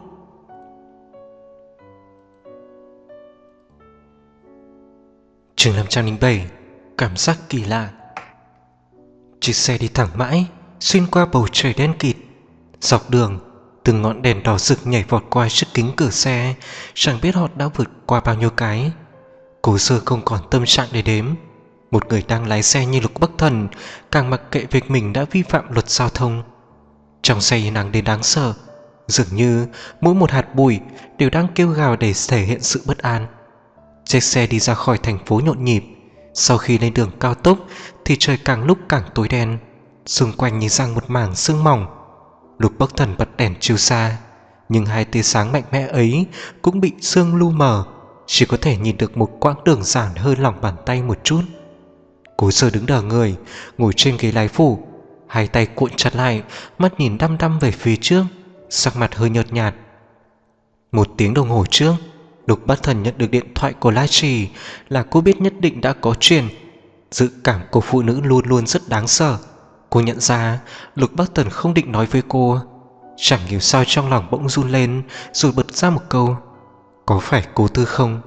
Chương 507. Cảm giác kỳ lạ. Chiếc xe đi thẳng mãi, xuyên qua bầu trời đen kịt. Dọc đường, từng ngọn đèn đỏ rực nhảy vọt qua trước kính cửa xe, chẳng biết họ đã vượt qua bao nhiêu cái. Cố Sơ không còn tâm trạng để đếm. Một người đang lái xe như Lục Bắc Thần càng mặc kệ việc mình đã vi phạm luật giao thông. Trong xe yên ắng đến đáng sợ, dường như mỗi một hạt bụi đều đang kêu gào để thể hiện sự bất an. Chiếc xe đi ra khỏi thành phố nhộn nhịp. Sau khi lên đường cao tốc thì trời càng lúc càng tối đen, xung quanh như răng một mảng sương mỏng. Lục Bắc Thần bật đèn chiếu xa, nhưng hai tia sáng mạnh mẽ ấy cũng bị sương lu mờ, chỉ có thể nhìn được một quãng đường giản hơn lòng bàn tay một chút. Cố Sơ đứng đờ người, ngồi trên ghế lái phụ, hai tay cuộn chặt lại, mắt nhìn đăm đăm về phía trước, sắc mặt hơi nhợt nhạt. Một tiếng đồng hồ trước, Lục Bắc Thần nhận được điện thoại của La Trì, là cô biết nhất định đã có chuyện. Dự cảm của phụ nữ luôn luôn rất đáng sợ. Cô nhận ra Lục Bắc Thần không định nói với cô, Chẳng hiểu sao trong lòng bỗng run lên, rồi bật ra một câu: có phải Cố Tư không?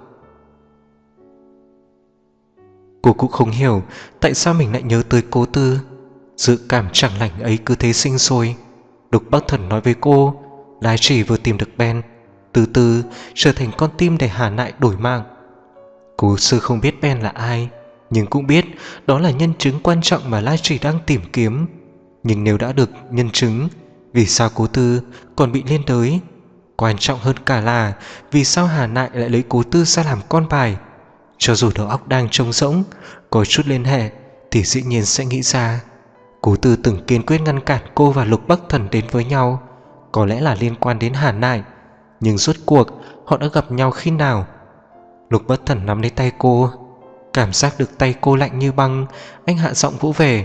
Cô cũng không hiểu tại sao mình lại nhớ tới Cố Tư. Dự cảm chẳng lành ấy cứ thế sinh sôi. Lục Bắc Thần nói với cô là chỉ vừa tìm được Ben, từ từ trở thành con tim để Hà Nại đổi mạng. Cố Sư không biết Ben là ai, nhưng cũng biết đó là nhân chứng quan trọng mà La Chỉ đang tìm kiếm. Nhưng nếu đã được nhân chứng, vì sao Cố Tư còn bị liên đới? Quan trọng hơn cả là vì sao Hà Nại lại lấy Cố Tư ra làm con bài? Cho dù đầu óc đang trống rỗng, có chút liên hệ thì dĩ nhiên sẽ nghĩ ra. Cố Tư từng kiên quyết ngăn cản cô và Lục Bắc Thần đến với nhau, có lẽ là liên quan đến Hà Nại. Nhưng rốt cuộc họ đã gặp nhau khi nào? Lục Bắc Thần nắm lấy tay cô, cảm giác được tay cô lạnh như băng. Anh hạ giọng vỗ về: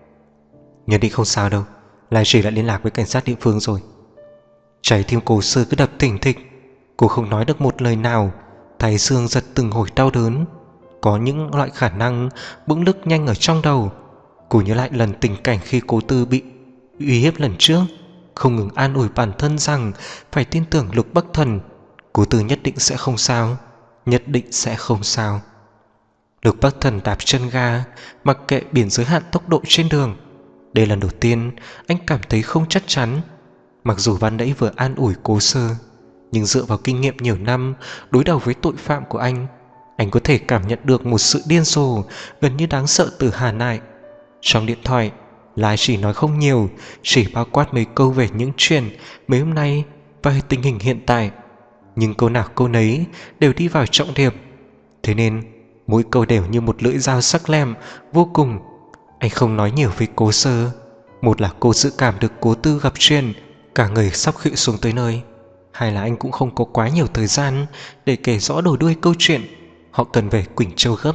nhất định không sao đâu, Lai Chỉ đã liên lạc với cảnh sát địa phương rồi. Trái tim Cố Sư cứ đập thình thịch. Cô không nói được một lời nào, thái dương giật từng hồi đau đớn. Có những loại khả năng bỗng lức nhanh ở trong đầu. Cô nhớ lại lần tình cảnh khi Cố Tư bị uy hiếp lần trước, không ngừng an ủi bản thân rằng phải tin tưởng Lục Bắc Thần. Cố Tư nhất định sẽ không sao, nhất định sẽ không sao. Lục Bắc Thần đạp chân ga, mặc kệ biển giới hạn tốc độ trên đường. Đây lần đầu tiên anh cảm thấy không chắc chắn. Mặc dù ban nãy vừa an ủi Cố Sơ, nhưng dựa vào kinh nghiệm nhiều năm đối đầu với tội phạm của anh có thể cảm nhận được một sự điên rồ gần như đáng sợ từ Hà Nại. Trong điện thoại, Lai chỉ nói không nhiều, chỉ bao quát mấy câu về những chuyện mấy hôm nay và tình hình hiện tại. Nhưng câu nào câu nấy đều đi vào trọng điểm, thế nên mỗi câu đều như một lưỡi dao sắc lẹm vô cùng. Anh không nói nhiều với Cố Sơ. Một là cô dự cảm được Cố Tư gặp chuyện, cả người sắp khựu xuống tới nơi. Hai là anh cũng không có quá nhiều thời gian để kể rõ đầu đuôi câu chuyện. Họ cần về Quỳnh Châu gấp.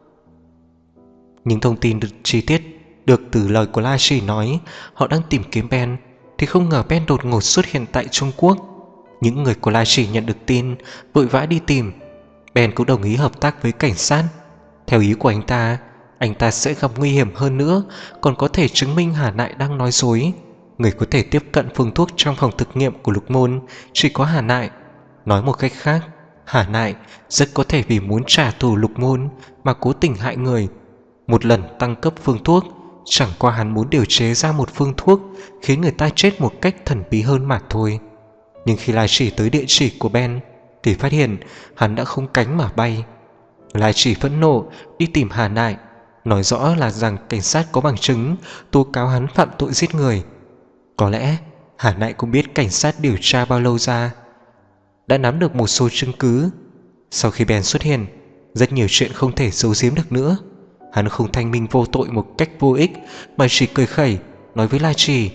Những thông tin chi tiết được từ lời của La Chỉ nói họ đang tìm kiếm Ben, thì không ngờ Ben đột ngột xuất hiện tại Trung Quốc. Những người của La Chỉ nhận được tin vội vã đi tìm. Ben cũng đồng ý hợp tác với cảnh sát. Theo ý của anh ta sẽ gặp nguy hiểm hơn nữa, còn có thể chứng minh Hà Nại đang nói dối. Người có thể tiếp cận phương thuốc trong phòng thực nghiệm của Lục Môn chỉ có Hà Nại. Nói một cách khác, Hà Nại rất có thể vì muốn trả thù Lục Môn mà cố tình hại người. Một lần tăng cấp phương thuốc, chẳng qua hắn muốn điều chế ra một phương thuốc khiến người ta chết một cách thần bí hơn mà thôi. Nhưng khi Lai Chỉ tới địa chỉ của Ben thì phát hiện hắn đã không cánh mà bay. Lai Chỉ phẫn nộ đi tìm Hà Nại, nói rõ là rằng cảnh sát có bằng chứng tố cáo hắn phạm tội giết người. Có lẽ Hà Nại cũng biết cảnh sát điều tra bao lâu ra, đã nắm được một số chứng cứ. Sau khi Ben xuất hiện, rất nhiều chuyện không thể giấu giếm được nữa. Hắn không thanh minh vô tội một cách vô ích, mà chỉ cười khẩy nói với Lai Chỉ: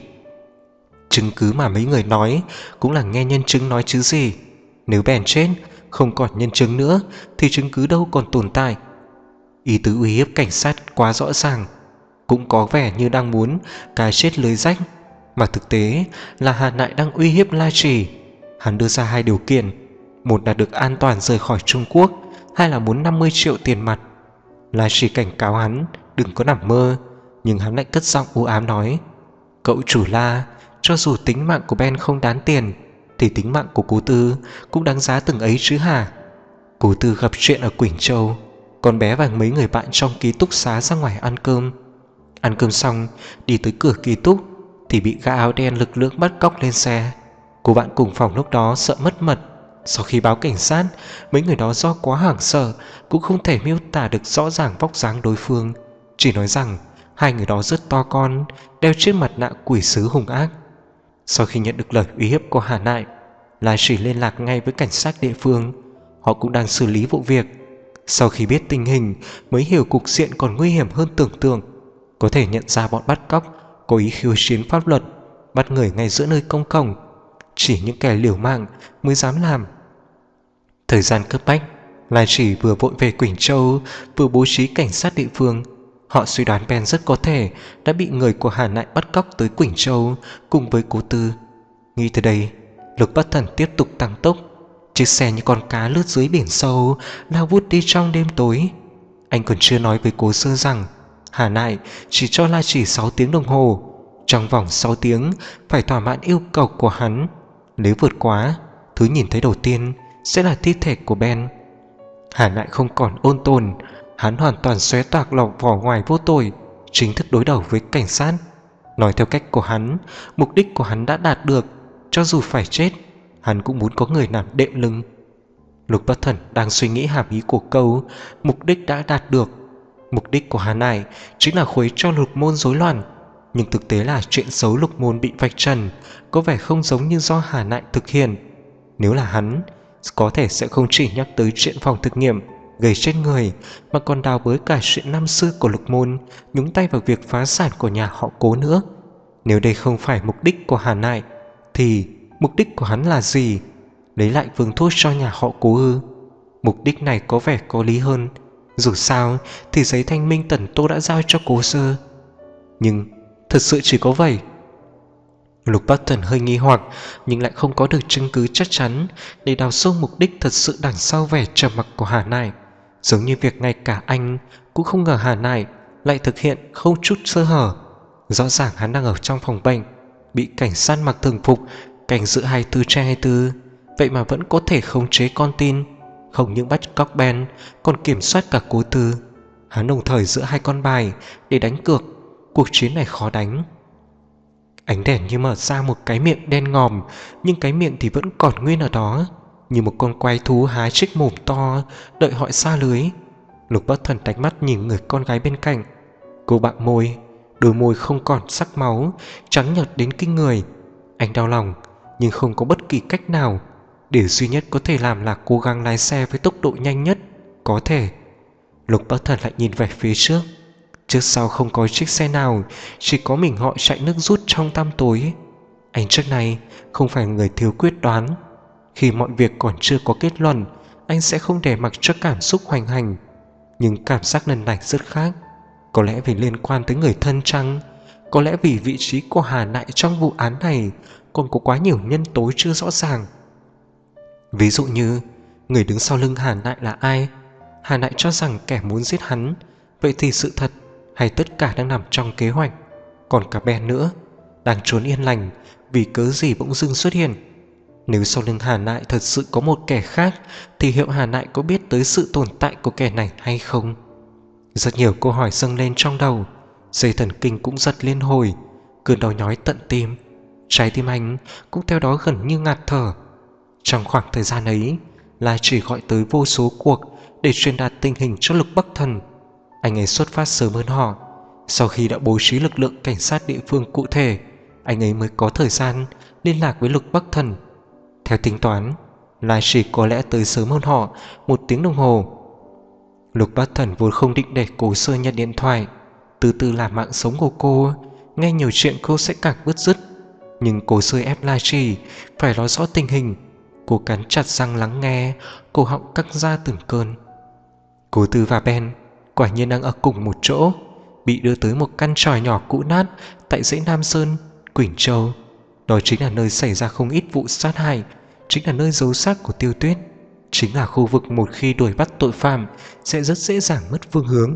chứng cứ mà mấy người nói cũng là nghe nhân chứng nói chứ gì. Nếu Ben chết, không còn nhân chứng nữa thì chứng cứ đâu còn tồn tại. Ý tứ uy hiếp cảnh sát quá rõ ràng, cũng có vẻ như đang muốn cái chết lưới rách, mà thực tế là Hà Nại đang uy hiếp Lai Chỉ. Hắn đưa ra hai điều kiện: một là được an toàn rời khỏi Trung Quốc, hai là muốn 50 triệu tiền mặt. Lai Chỉ cảnh cáo hắn đừng có nằm mơ, nhưng hắn lại cất giọng u ám nói: cậu chủ La, cho dù tính mạng của Ben không đáng tiền thì tính mạng của Cố Tư cũng đáng giá từng ấy chứ hả? Cố Tư gặp chuyện ở Quỳnh Châu, con bé và mấy người bạn trong ký túc xá ra ngoài ăn cơm. Ăn cơm xong đi tới cửa ký túc thì bị gã áo đen lực lưỡng bắt cóc lên xe. Cô bạn cùng phòng lúc đó sợ mất mật. Sau khi báo cảnh sát, mấy người đó do quá hoảng sợ cũng không thể miêu tả được rõ ràng vóc dáng đối phương, chỉ nói rằng hai người đó rất to con, đeo chiếc mặt nạ quỷ sứ hung ác. Sau khi nhận được lời uy hiếp của Hà Nại, Lai Chỉ liên lạc ngay với cảnh sát địa phương. Họ cũng đang xử lý vụ việc. Sau khi biết tình hình mới hiểu cục diện còn nguy hiểm hơn tưởng tượng. Có thể nhận ra bọn bắt cóc có ý khiêu chiến pháp luật, bắt người ngay giữa nơi công cộng. Chỉ những kẻ liều mạng mới dám làm. Thời gian cấp bách, Lai Chỉ vừa vội về Quỳnh Châu, vừa bố trí cảnh sát địa phương. Họ suy đoán Ben rất có thể đã bị người của Hà Nại bắt cóc tới Quỳnh Châu cùng với Cố Tư. Nghĩ tới đây, Lục Bắc Thần tiếp tục tăng tốc. Chiếc xe như con cá lướt dưới biển sâu, lao vút đi trong đêm tối. Anh còn chưa nói với Cố Sơ rằng Hà Nại chỉ cho Lai Chỉ 6 tiếng đồng hồ. Trong vòng 6 tiếng phải thỏa mãn yêu cầu của hắn. Nếu vượt quá, thứ nhìn thấy đầu tiên sẽ là thi thể của Ben. Hà Nại không còn ôn tồn, hắn hoàn toàn xóe toạc lọc vỏ ngoài vô tội, chính thức đối đầu với cảnh sát. Nói theo cách của hắn, mục đích của hắn đã đạt được. Cho dù phải chết, hắn cũng muốn có người làm đệm lưng. Lục Bất Thần đang suy nghĩ hàm ý của câu mục đích đã đạt được. Mục đích của Hà Nại chính là khuấy cho Lục Môn rối loạn, nhưng thực tế là chuyện xấu Lục Môn bị vạch trần có vẻ không giống như do Hà Nại thực hiện. Nếu là hắn, có thể sẽ không chỉ nhắc tới chuyện phòng thực nghiệm gây chết người, mà còn đào bới cả chuyện năm xưa của Lục Môn, nhúng tay vào việc phá sản của nhà họ Cố nữa. Nếu đây không phải mục đích của Hà Nại, thì mục đích của hắn là gì? Lấy lại vương thuốc cho nhà họ Cố ư? Mục đích này có vẻ có lý hơn. Dù sao thì giấy thanh minh Tần Tô đã giao cho Cố Sơ. Nhưng thật sự chỉ có vậy? Lục Bắc Thần hơi nghi hoặc, nhưng lại không có được chứng cứ chắc chắn để đào sâu mục đích thật sự đằng sau vẻ trầm mặc của Hà Nại. Giống như việc ngay cả anh cũng không ngờ Hà Nại lại thực hiện không chút sơ hở. Rõ ràng hắn đang ở trong phòng bệnh, bị cảnh sát mặc thường phục cảnh giữ 24/24, vậy mà vẫn có thể khống chế con tin. Không những bắt cóc Ben, còn kiểm soát cả Cố Tư. Hắn đồng thời giữa hai con bài để đánh cược. Cuộc chiến này khó đánh. Ánh đèn như mở ra một cái miệng đen ngòm, nhưng cái miệng thì vẫn còn nguyên ở đó, như một con quái thú há chiếc mồm to đợi họ xa lưới. Lục Bất Thần đánh mắt nhìn người con gái bên cạnh. Cô bặm môi, đôi môi không còn sắc máu, trắng nhợt đến kinh người. Anh đau lòng, nhưng không có bất kỳ cách nào. Điều duy nhất có thể làm là cố gắng lái xe với tốc độ nhanh nhất có thể. Lục Bất Thần lại nhìn về phía trước. Trước sau không có chiếc xe nào, chỉ có mình họ chạy nước rút trong tăm tối. Anh trước này không phải người thiếu quyết đoán. Khi mọi việc còn chưa có kết luận, anh sẽ không để mặc cho cảm xúc hoành hành. Nhưng cảm giác lần này rất khác. Có lẽ vì liên quan tới người thân chăng? Có lẽ vì vị trí của Hà Nại trong vụ án này còn có quá nhiều nhân tố chưa rõ ràng. Ví dụ như người đứng sau lưng Hà Nại là ai? Hà Nại cho rằng kẻ muốn giết hắn, vậy thì sự thật hay tất cả đang nằm trong kế hoạch? Còn cả Ben nữa, đang trốn yên lành, vì cớ gì bỗng dưng xuất hiện? Nếu sau lưng Hà Nại thật sự có một kẻ khác, thì hiệu Hà Nại có biết tới sự tồn tại của kẻ này hay không? Rất nhiều câu hỏi dâng lên trong đầu. Dây thần kinh cũng giật liên hồi, cơn đau nhói tận tim. Trái tim anh cũng theo đó gần như ngạt thở. Trong khoảng thời gian ấy, La chỉ gọi tới vô số cuộc để truyền đạt tình hình cho Lục Bắc Thần. Anh ấy xuất phát sớm hơn họ. Sau khi đã bố trí lực lượng cảnh sát địa phương cụ thể, anh ấy mới có thời gian liên lạc với Lục Bắc Thần. Theo tính toán, La chỉ có lẽ tới sớm hơn họ 1 tiếng đồng hồ. Lục Bắc Thần vốn không định để Cố Sơ nhận điện thoại, từ từ làm mạng sống của cô. Nghe nhiều chuyện cô sẽ càng bứt rứt. Nhưng Cố Sơ ép La Chỉ phải nói rõ tình hình. Cô cắn chặt răng lắng nghe, cổ họng căng ra từng cơn. Cố Tư và Ben quả nhiên đang ở cùng một chỗ, bị đưa tới một căn tròi nhỏ cũ nát tại dãy Nam Sơn, Quỳnh Châu. Đó chính là nơi xảy ra không ít vụ sát hại, chính là nơi giấu xác của Tiêu Tuyết, chính là khu vực một khi đuổi bắt tội phạm sẽ rất dễ dàng mất phương hướng.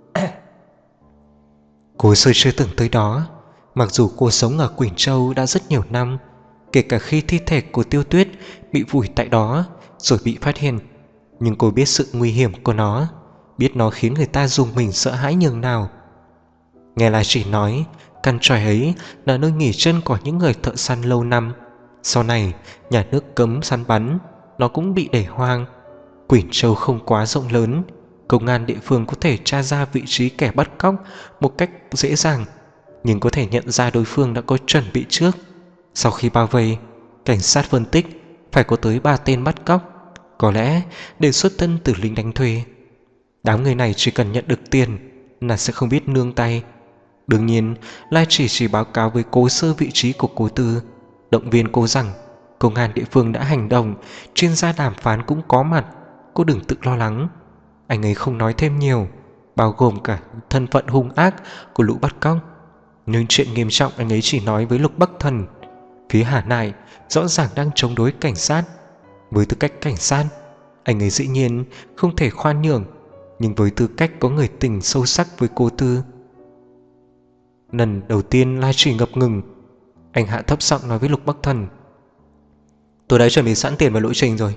Cố Sơ chưa từng tới đó. Mặc dù cô sống ở Quỳnh Châu đã rất nhiều năm, kể cả khi thi thể của Tiêu Tuyết bị vùi tại đó rồi bị phát hiện, nhưng cô biết sự nguy hiểm của nó, biết nó khiến người ta dùng mình sợ hãi nhường nào. Nghe là chỉ nói căn tròi ấy là nơi nghỉ chân của những người thợ săn lâu năm. Sau này nhà nước cấm săn bắn, nó cũng bị để hoang. Quỳnh Châu không quá rộng lớn, công an địa phương có thể tra ra vị trí kẻ bắt cóc một cách dễ dàng, nhưng có thể nhận ra đối phương đã có chuẩn bị trước. Sau khi bao vây, cảnh sát phân tích phải có tới 3 tên bắt cóc, có lẽ đều xuất thân từ lính đánh thuê. Đám người này chỉ cần nhận được tiền là sẽ không biết nương tay. Đương nhiên Lai chỉ báo cáo với Cố Sơ vị trí của Cố Tư, động viên cô rằng công an địa phương đã hành động, chuyên gia đàm phán cũng có mặt, cô đừng tự lo lắng. Anh ấy không nói thêm nhiều, bao gồm cả thân phận hung ác của lũ bắt cóc. Nhưng chuyện nghiêm trọng anh ấy chỉ nói với Lục Bắc Thần. Phía Hà Nại rõ ràng đang chống đối cảnh sát. Với tư cách cảnh sát, anh ấy dĩ nhiên không thể khoan nhường, nhưng với tư cách có người tình sâu sắc với Cố Tư, Lần đầu tiên La Chỉ ngập ngừng. Anh hạ thấp giọng nói với Lục Bắc Thần: "Tôi đã chuẩn bị sẵn tiền và lộ trình rồi."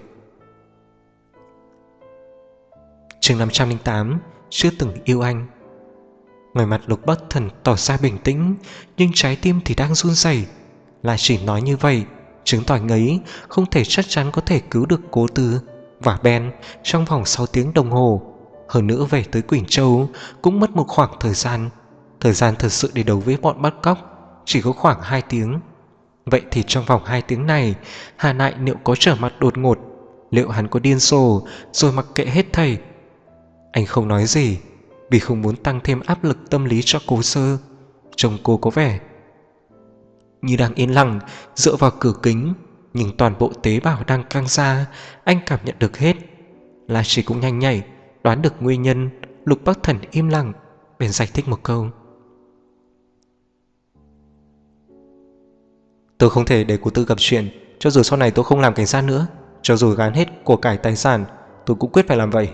Chương 508: Chưa từng yêu anh. Ngoài mặt Lục Bắc Thần tỏ ra bình tĩnh, nhưng trái tim thì đang run rẩy. La Chỉ nói như vậy chứng tỏ anh ấy không thể chắc chắn có thể cứu được Cố Tư và Ben trong vòng 6 tiếng đồng hồ. Hơn nữa về tới Quỳnh Châu cũng mất một khoảng thời gian. Thời gian thật sự để đấu với bọn bắt cóc chỉ có khoảng 2 tiếng. Vậy thì trong vòng 2 tiếng này, Hà Nại liệu có trở mặt đột ngột? Liệu hắn có điên rồ rồi mặc kệ hết thầy? Anh không nói gì vì không muốn tăng thêm áp lực tâm lý cho Cố Sơ. Trông cô có vẻ như đang yên lặng dựa vào cửa kính, nhưng toàn bộ tế bào đang căng ra. Anh cảm nhận được hết. La Chỉ cũng nhanh nhạy đoán được nguyên nhân. Lục Bắc Thần im lặng, bèn giải thích một câu: "Tôi không thể để Cố Tư gặp chuyện. Cho dù sau này tôi không làm cảnh sát nữa, cho dù gán hết của cải tài sản, tôi cũng quyết phải làm vậy."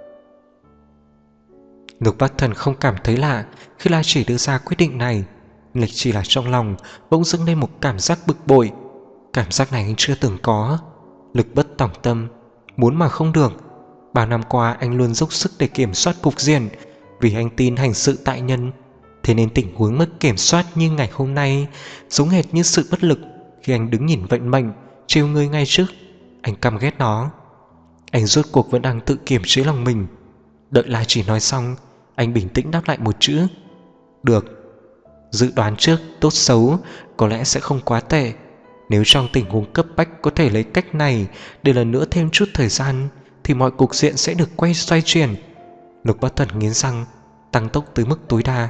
Lục Bắc Thần không cảm thấy lạ khi La Chỉ đưa ra quyết định này. Lịch chỉ là trong lòng bỗng dưng lên một cảm giác bực bội. Cảm giác này anh chưa từng có. Lực bất tòng tâm, muốn mà không được. Bao năm qua anh luôn dốc sức để kiểm soát cục diện, vì anh tin hành sự tại nhân. Thế nên tình huống mất kiểm soát như ngày hôm nay giống hệt như sự bất lực khi anh đứng nhìn vận mệnh trêu ngươi ngay trước. Anh căm ghét nó. Anh rốt cuộc vẫn đang tự kiềm chế lòng mình. Đợi La Chỉ nói xong, anh bình tĩnh đáp lại một chữ: "Được." Dự đoán trước tốt xấu có lẽ sẽ không quá tệ. Nếu trong tình huống cấp bách có thể lấy cách này để lần nữa thêm chút thời gian, thì mọi cục diện sẽ được xoay chuyển. Lục Bắc Thần nghiến răng, tăng tốc tới mức tối đa.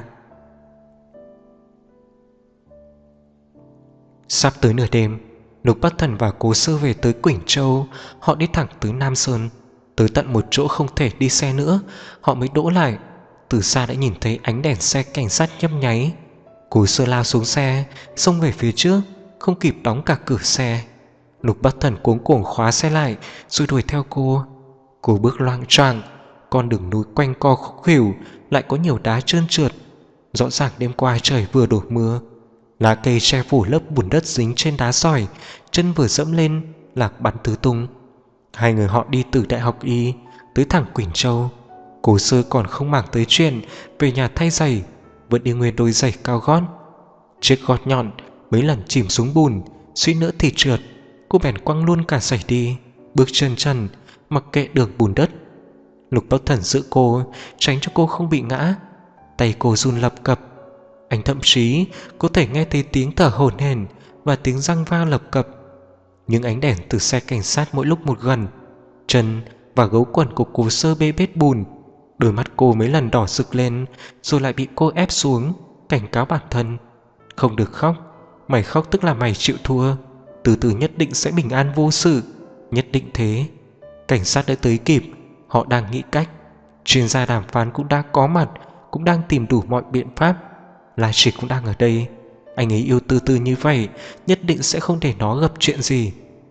Sắp tới nửa đêm, Lục Bắc Thần và Cố Sơ về tới Quỳnh Châu. Họ đi thẳng tới Nam Sơn. Tới tận một chỗ không thể đi xe nữa, họ mới đỗ lại. Từ xa đã nhìn thấy ánh đèn xe cảnh sát nhấp nháy. Cố Sơ lao xuống xe, xông về phía trước, không kịp đóng cả cửa xe. Lục Bắc Thần cuống cuồng khóa xe lại rồi đuổi theo cô. Cô bước loạng choạng, con đường núi quanh co khúc khuỷu, lại có nhiều đá trơn trượt. Rõ ràng đêm qua trời vừa đổ mưa. Lá cây che phủ lớp bùn đất dính trên đá sỏi, chân vừa dẫm lên là bắn tứ tung. Hai người họ đi từ Đại học Y tới thẳng Quỳnh Châu. Cố Sơ còn không màng tới chuyện về nhà thay giày, vẫn đi nguyên đôi giày cao gót. Chiếc gót nhọn mấy lần chìm xuống bùn, suýt nữa thì trượt. Cô bèn quăng luôn cả giày đi, bước chân trần mặc kệ đường bùn đất. Lục Bắc Thần giữ cô, tránh cho cô không bị ngã. Tay cô run lập cập. Anh thậm chí có thể nghe thấy tiếng thở hổn hển và tiếng răng va lập cập. Những ánh đèn từ xe cảnh sát mỗi lúc một gần. Chân và gấu quần của Cố Sơ bê bết bùn. Đôi mắt cô mấy lần đỏ rực lên, rồi lại bị cô ép xuống, cảnh cáo bản thân: "Không được khóc. Mày khóc tức là mày chịu thua. Từ từ nhất định sẽ bình an vô sự. Nhất định thế." Cảnh sát đã tới kịp. Họ đang nghĩ cách. Chuyên gia đàm phán cũng đã có mặt, cũng đang tìm đủ mọi biện pháp. La Chỉ cũng đang ở đây. Anh ấy yêu Tư Tư như vậy, nhất định sẽ không để nó gặp chuyện gì.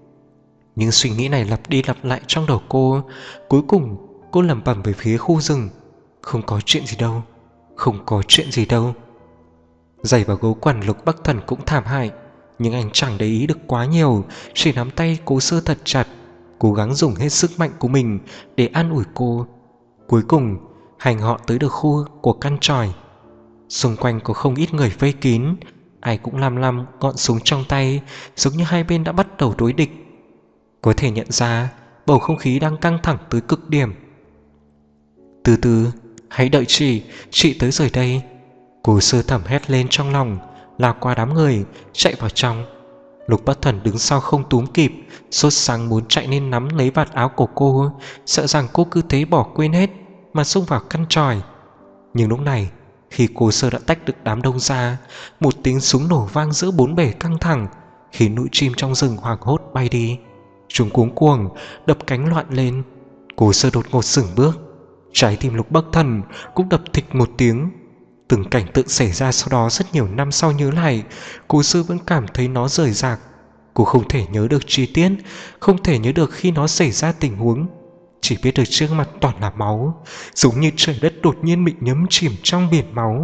Nhưng suy nghĩ này lặp đi lặp lại trong đầu cô. Cuối cùng cô lẩm bẩm về phía khu rừng: "Không có chuyện gì đâu, không có chuyện gì đâu." Giày và gấu quần Lục Bắc Thần cũng thảm hại, nhưng anh chẳng để ý được quá nhiều, chỉ nắm tay Cố Sơ thật chặt, cố gắng dùng hết sức mạnh của mình để an ủi cô. Cuối cùng hành họ tới được khu của căn tròi. Xung quanh có không ít người vây kín, ai cũng lăm lăm gọn súng trong tay, giống như hai bên đã bắt đầu đối địch. Có thể nhận ra bầu không khí đang căng thẳng tới cực điểm. "Từ từ, hãy đợi chị tới rồi đây." Cố Sơ thầm hét lên trong lòng, lao qua đám người chạy vào trong. Lục Bắc Thần đứng sau không túm kịp, sốt sắng muốn chạy lên nắm lấy vạt áo của cô, sợ rằng cô cứ thế bỏ quên hết mà xông vào căn tròi. Nhưng lúc này, khi Cố Sơ đã tách được đám đông ra, một tiếng súng nổ vang giữa bốn bể căng thẳng, khiến núi chim trong rừng hoảng hốt bay đi. Chúng cuống cuồng đập cánh loạn lên. Cố Sơ đột ngột dừng bước. Trái tim Lục Bắc Thần cũng đập thịch một tiếng. Từng cảnh tượng xảy ra sau đó rất nhiều năm sau nhớ lại, Cố Sơ vẫn cảm thấy nó rời rạc. Cô không thể nhớ được chi tiết, không thể nhớ được khi nó xảy ra tình huống, chỉ biết được trước mặt toàn là máu, giống như trời đất đột nhiên bị nhấn chìm trong biển máu.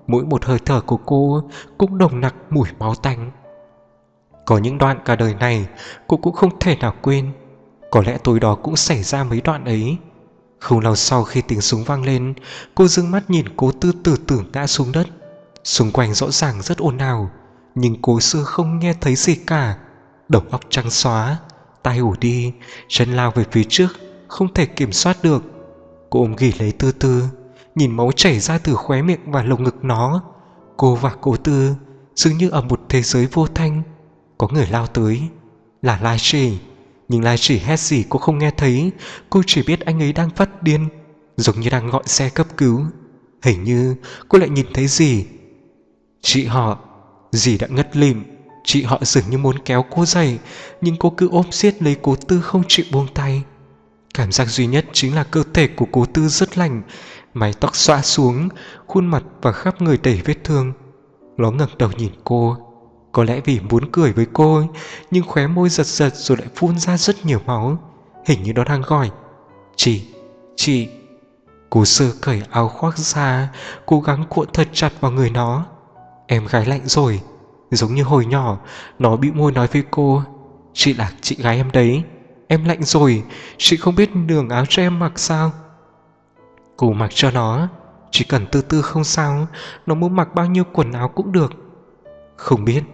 Mỗi một hơi thở của cô cũng nồng nặc mùi máu tanh. Có những đoạn cả đời này cô cũng không thể nào quên. Có lẽ tối đó cũng xảy ra mấy đoạn ấy. Không lâu sau khi tiếng súng vang lên, cô dương mắt nhìn Cố Tư từ từ ngã xuống đất. Xung quanh rõ ràng rất ồn ào, nhưng Cố Sư không nghe thấy gì cả. Đầu óc trắng xóa, tai ù đi, chân lao về phía trước, không thể kiểm soát được. Cô ôm ghì lấy Tư Tư, nhìn máu chảy ra từ khóe miệng và lồng ngực nó. Cô và Cố Tư dường như ở một thế giới vô thanh. Có người lao tới, là Lai Chỉ. Nhưng Lai Chỉ hét gì cô không nghe thấy. Cô chỉ biết anh ấy đang phát điên, giống như đang gọi xe cấp cứu. Hình như cô lại nhìn thấy gì. Chị họ. Dì đã ngất lịm. Chị họ dường như muốn kéo cô dậy, nhưng cô cứ ôm siết lấy Cố Tư không chịu buông tay. Cảm giác duy nhất chính là cơ thể của Cố Tư rất lạnh, mái tóc xõa xuống, khuôn mặt và khắp người đầy vết thương. Nó ngẩng đầu nhìn cô, có lẽ vì muốn cười với cô, nhưng khóe môi giật giật rồi lại phun ra rất nhiều máu. Hình như nó đang gọi chị. Cố Sơ cởi áo khoác ra, cố gắng cuộn thật chặt vào người nó. Em gái lạnh rồi. Giống như hồi nhỏ nó bĩu môi nói với cô, chị là chị gái em đấy. Em lạnh rồi, chị không biết đường áo cho em mặc sao? Cô mặc cho nó, chỉ cần Tư Tư không sao, nó muốn mặc bao nhiêu quần áo cũng được. Không biết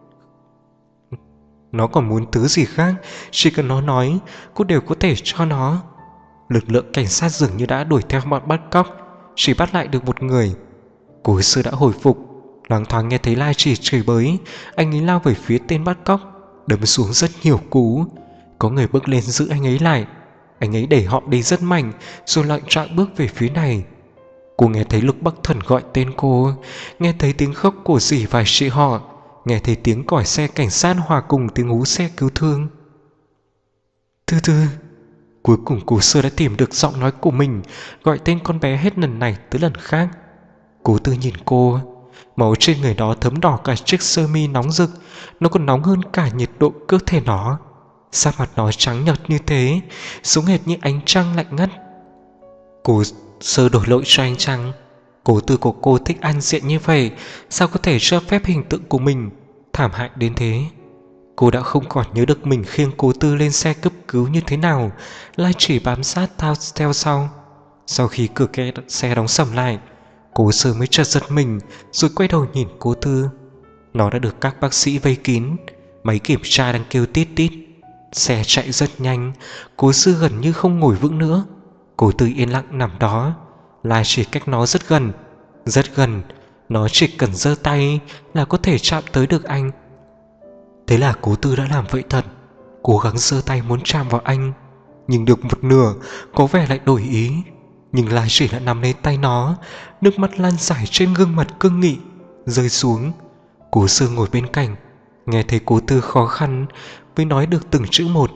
nó còn muốn thứ gì khác, chỉ cần nó nói, cô đều có thể cho nó. Lực lượng cảnh sát dường như đã đuổi theo bọn bắt cóc, chỉ bắt lại được một người. Cố Sư đã hồi phục, loáng thoáng nghe thấy Lai Chỉ chửi bới. Anh ấy lao về phía tên bắt cóc, đấm xuống rất nhiều cú. Có người bước lên giữ anh ấy lại. Anh ấy đẩy họ đi rất mạnh, rồi loạng choạng bước về phía này. Cô nghe thấy Lục Bắc Thần gọi tên cô, nghe thấy tiếng khóc của dì và chị họ, nghe thấy tiếng còi xe cảnh sát hòa cùng tiếng hú xe cứu thương. Tư Tư. Cuối cùng Cố Sơ đã tìm được giọng nói của mình, gọi tên con bé hết lần này tới lần khác. Cố Tư nhìn cô, máu trên người đó thấm đỏ cả chiếc sơ mi nóng rực, nó còn nóng hơn cả nhiệt độ cơ thể nó. Da mặt nó trắng nhợt như thế, giống hệt như ánh trăng lạnh ngắt. Cố Sơ đổ lỗi cho ánh trăng. Cố Tư của cô thích ăn diện như vậy, sao có thể cho phép hình tượng của mình thảm hại đến thế? Cô đã không còn nhớ được mình khiêng Cố Tư lên xe cấp cứu như thế nào. Lai Chỉ bám sát theo sau. Sau khi cửa xe đóng sầm lại, Cố Sơ mới chợt giật mình, rồi quay đầu nhìn Cố Tư. Nó đã được các bác sĩ vây kín, máy kiểm tra đang kêu tít tít. Xe chạy rất nhanh, Cố Sư gần như không ngồi vững nữa. Cố Tư yên lặng nằm đó. Lai Chỉ cách nó rất gần, rất gần. Nó chỉ cần giơ tay là có thể chạm tới được anh. Thế là Cố Tư đã làm vậy thật, cố gắng giơ tay muốn chạm vào anh. Nhưng được một nửa, có vẻ lại đổi ý. Nhưng Lai Chỉ đã nắm lấy tay nó, nước mắt lan rải trên gương mặt cương nghị, rơi xuống. Cố Sư ngồi bên cạnh, nghe thấy Cố Tư khó khăn mới nói được từng chữ một.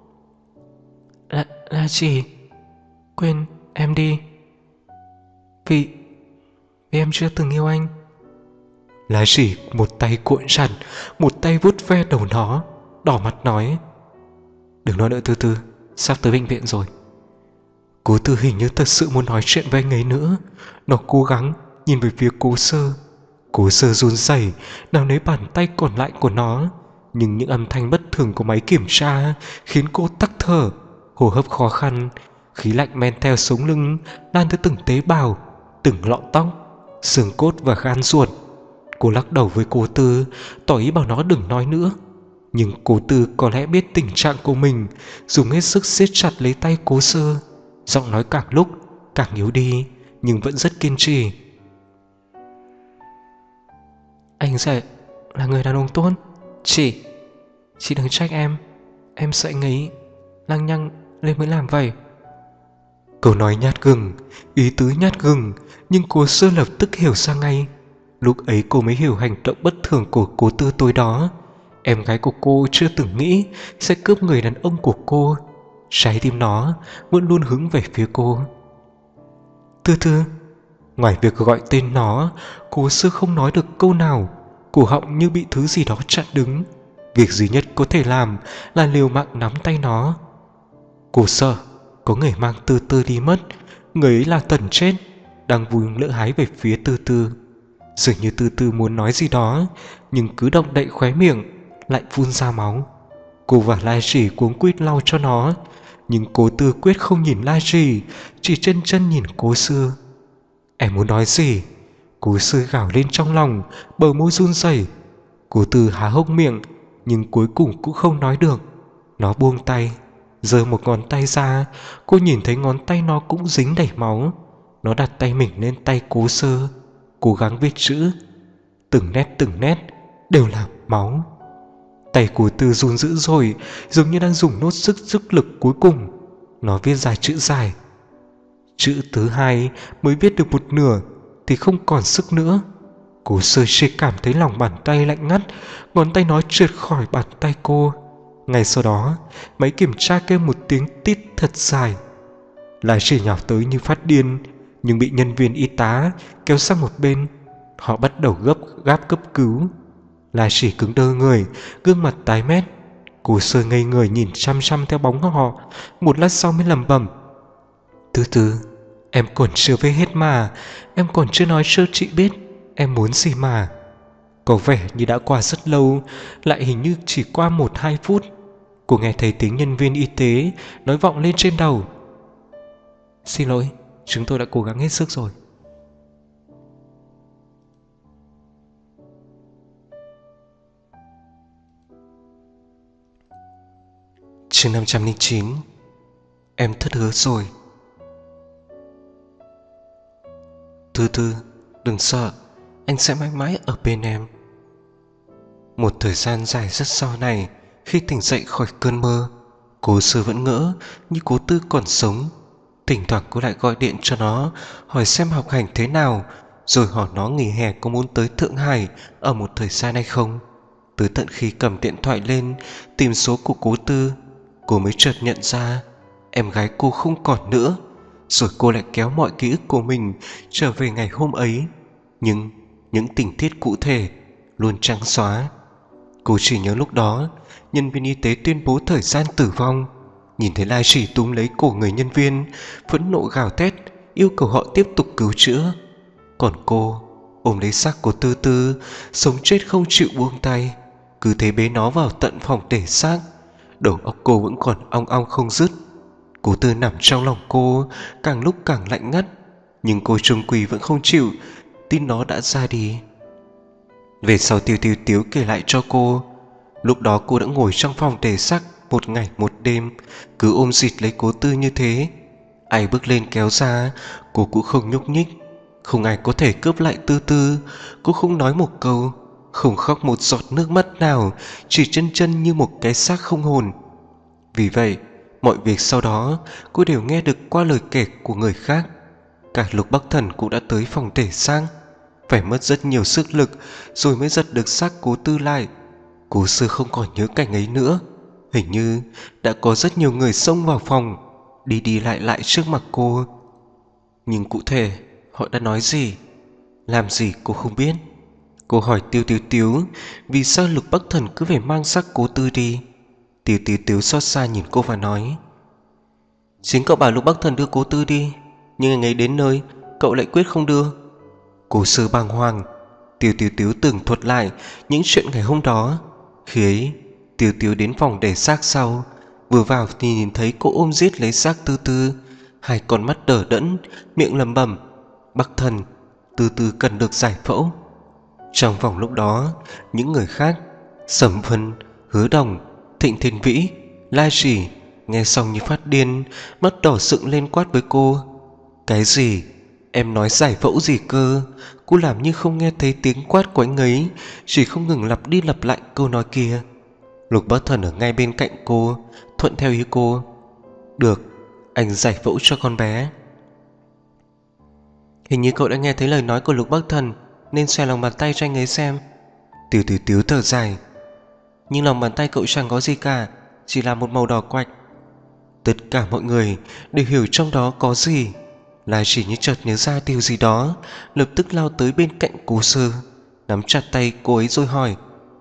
Lai Chỉ, quên em đi. Vì em chưa từng yêu anh. Lai Chỉ một tay cuộn chặt, một tay vuốt ve đầu nó, đỏ mặt nói, đừng nói nữa Tư Tư, sắp tới bệnh viện rồi. Cố Tư hình như thật sự muốn nói chuyện với anh ấy nữa. Nó cố gắng nhìn về phía Cố Sơ. Cố Sơ run rẩy nắm lấy bàn tay còn lại của nó, nhưng những âm thanh bất thường của máy kiểm tra khiến cô tắc thở, hô hấp khó khăn. Khí lạnh men theo sống lưng lan tới từng tế bào, từng lọn tóc, xương cốt và gan ruột. Cô lắc đầu với Cố Tư, tỏ ý bảo nó đừng nói nữa. Nhưng Cố Tư có lẽ biết tình trạng của mình, dùng hết sức siết chặt lấy tay Cố Sơ. Giọng nói càng lúc càng yếu đi, nhưng vẫn rất kiên trì. Anh sẽ là người đàn ông tốt. Chị đừng trách em sợ anh ấy lăng nhăng lên mới làm vậy. Câu nói nhát gừng, ý tứ nhát gừng, nhưng Cố Sơ lập tức hiểu ra ngay. Lúc ấy cô mới hiểu hành động bất thường của Cố Tư tối đó. Em gái của cô chưa từng nghĩ sẽ cướp người đàn ông của cô. Trái tim nó vẫn luôn hướng về phía cô. Tư Tư. Ngoài việc gọi tên nó, Cố Sơ không nói được câu nào. Cổ họng như bị thứ gì đó chặn đứng. Việc duy nhất có thể làm là liều mạng nắm tay nó. Cô sợ có người mang Tư Tư đi mất. Người ấy là Tần chết, đang vui lỡ hái về phía Tư Tư. Dường như Tư Tư muốn nói gì đó, nhưng cứ động đậy khóe miệng lại phun ra máu. Cô và Lai Chỉ cuống quýt lau cho nó, nhưng cố Tư quyết không nhìn Lai Chỉ chân chân nhìn Cố Sư. Em muốn nói gì? Cố Sư gào lên trong lòng, bờ môi run rẩy. Cố Tư há hốc miệng, nhưng cuối cùng cũng không nói được. Nó buông tay, giơ một ngón tay ra. Cô nhìn thấy ngón tay nó cũng dính đầy máu. Nó đặt tay mình lên tay Cố Sư, cố gắng viết chữ. Từng nét đều là máu. Tay của Tư run dữ rồi, giống như đang dùng nốt sức lực cuối cùng. Nó viết ra chữ dài. Chữ thứ hai mới viết được một nửa thì không còn sức nữa. Cố Sư chỉ cảm thấy lòng bàn tay lạnh ngắt, ngón tay nó trượt khỏi bàn tay cô. Ngay sau đó, máy kiểm tra kêu một tiếng tít thật dài. Lai Chỉ nhào tới như phát điên, nhưng bị nhân viên y tá kéo sang một bên. Họ bắt đầu gáp cấp cứu. Lai Chỉ cứng đơ người, gương mặt tái mét. Cố Sư ngây người nhìn chăm chăm theo bóng họ. Một lát sau mới lẩm bẩm: Từ từ, em còn chưa viết hết mà. Em còn chưa nói cho chị biết em muốn gì mà. Có vẻ như đã qua rất lâu, lại hình như chỉ qua 1-2 phút. Cô nghe thấy tiếng nhân viên y tế nói vọng lên trên đầu: Xin lỗi, chúng tôi đã cố gắng hết sức rồi. Chương 509. Em thất hứa rồi. Từ từ, đừng sợ, anh sẽ mãi mãi ở bên em. Một thời gian dài rất sau này, khi tỉnh dậy khỏi cơn mơ, Cố Sư vẫn ngỡ như Cố Tư còn sống. Thỉnh thoảng cô lại gọi điện cho nó, hỏi xem học hành thế nào, rồi hỏi nó nghỉ hè có muốn tới Thượng Hải ở một thời gian hay không. Tới tận khi cầm điện thoại lên tìm số của Cố Tư, cô mới chợt nhận ra em gái cô không còn nữa. Rồi cô lại kéo mọi ký ức của mình trở về ngày hôm ấy, nhưng những tình tiết cụ thể luôn trắng xóa. Cô chỉ nhớ lúc đó nhân viên y tế tuyên bố thời gian tử vong. Nhìn thấy Lai Chỉ túm lấy cổ người nhân viên, phẫn nộ gào thét yêu cầu họ tiếp tục cứu chữa. Còn cô ôm lấy xác của Tư Tư, sống chết không chịu buông tay, cứ thế bế nó vào tận phòng để xác. Đầu óc cô vẫn còn ong ong không dứt. Cố Tư nằm trong lòng cô, càng lúc càng lạnh ngắt, nhưng cô chung quy vẫn không chịu tin nó đã ra đi. Về sau Tiêu Tiếu kể lại cho cô, lúc đó cô đã ngồi trong phòng để xác 1 ngày 1 đêm, cứ ôm dịt lấy Cố Tư như thế. Ai bước lên kéo ra, cô cũng không nhúc nhích. Không ai có thể cướp lại Tư Tư. Cô không nói một câu, không khóc một giọt nước mắt nào, chỉ chân như một cái xác không hồn. Vì vậy mọi việc sau đó cô đều nghe được qua lời kể của người khác. Cả Lục Bắc Thần cũng đã tới phòng để xác, phải mất rất nhiều sức lực rồi mới giật được xác Cố Tư lại. Cố Sư không còn nhớ cảnh ấy nữa. Hình như đã có rất nhiều người xông vào phòng, đi lại trước mặt cô. Nhưng cụ thể họ đã nói gì, làm gì cô không biết. Cô hỏi Tiêu Tiếu vì sao Lục Bắc Thần cứ phải mang xác Cố Tư đi. Tiêu Tiếu xót xa nhìn cô và nói: Chính cậu bảo Lục Bắc Thần đưa Cố Tư đi, nhưng ngày ấy đến nơi cậu lại quyết không đưa. Cố Sư bàng hoàng. Tiêu Tiếu tường thuật lại những chuyện ngày hôm đó. Khi ấy Tiêu Tiếu đến phòng để xác sau, vừa vào thì nhìn thấy cô ôm giết lấy xác Tư Tư, hai con mắt đờ đẫn, miệng lẩm bẩm: Bắc Thần, Tư Tư cần được giải phẫu. Trong phòng lúc đó, những người khác, Sầm Vân, Hứa Đồng, Thịnh Thiên Vĩ, Lai Chỉ nghe xong như phát điên, mắt đỏ sựng lên quát với cô: Cái gì? Em nói giải phẫu gì cơ? Cô làm như không nghe thấy tiếng quát của anh ấy, chỉ không ngừng lặp đi lặp lại câu nói kia. Lục Bắc Thần ở ngay bên cạnh cô, thuận theo ý cô: Được, anh giải phẫu cho con bé. Hình như cậu đã nghe thấy lời nói của Lục Bắc Thần, nên xòe lòng bàn tay cho anh ấy xem. Tiêu Tiếu thở dài: Nhưng lòng bàn tay cậu chẳng có gì cả, chỉ là một màu đỏ quạch. Tất cả mọi người đều hiểu trong đó có gì. Lai Chỉ như chợt nhớ ra điều gì đó, lập tức lao tới bên cạnh Cố Sư, nắm chặt tay cô ấy rồi hỏi: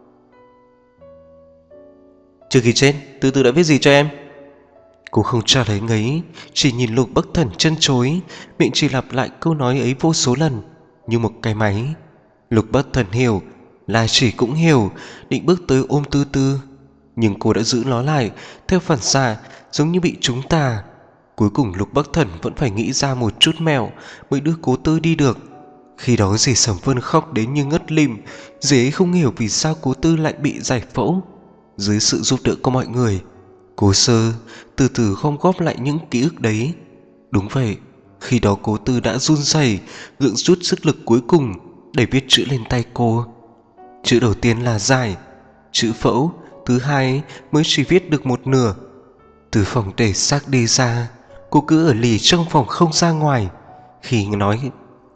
Trước khi chết, Tư Tư đã viết gì cho em? Cô không trả lời ngấy, chỉ nhìn Lục Bắc Thần chân chối, miệng chỉ lặp lại câu nói ấy vô số lần như một cái máy. Lục Bắc Thần hiểu, La Chỉ cũng hiểu, định bước tới ôm Tư Tư, nhưng cô đã giữ nó lại. Theo phản xạ, giống như bị trúng tà, cuối cùng Lục Bắc Thần vẫn phải nghĩ ra một chút mẹo mới đưa Cố Tư đi được. Khi đó dì Sầm Vân khóc đến như ngất lịm. Dì ấy không hiểu vì sao Cố Tư lại bị giải phẫu. Dưới sự giúp đỡ của mọi người, Cố Sơ từ từ gom góp lại những ký ức đấy. Đúng vậy, khi đó Cố Tư đã run rẩy gượng rút sức lực cuối cùng để viết chữ lên tay cô. Chữ đầu tiên là giải, chữ phẫu thứ hai mới chỉ viết được một nửa. Từ phòng để xác đi ra, cô cứ ở lì trong phòng không ra ngoài. Khi nói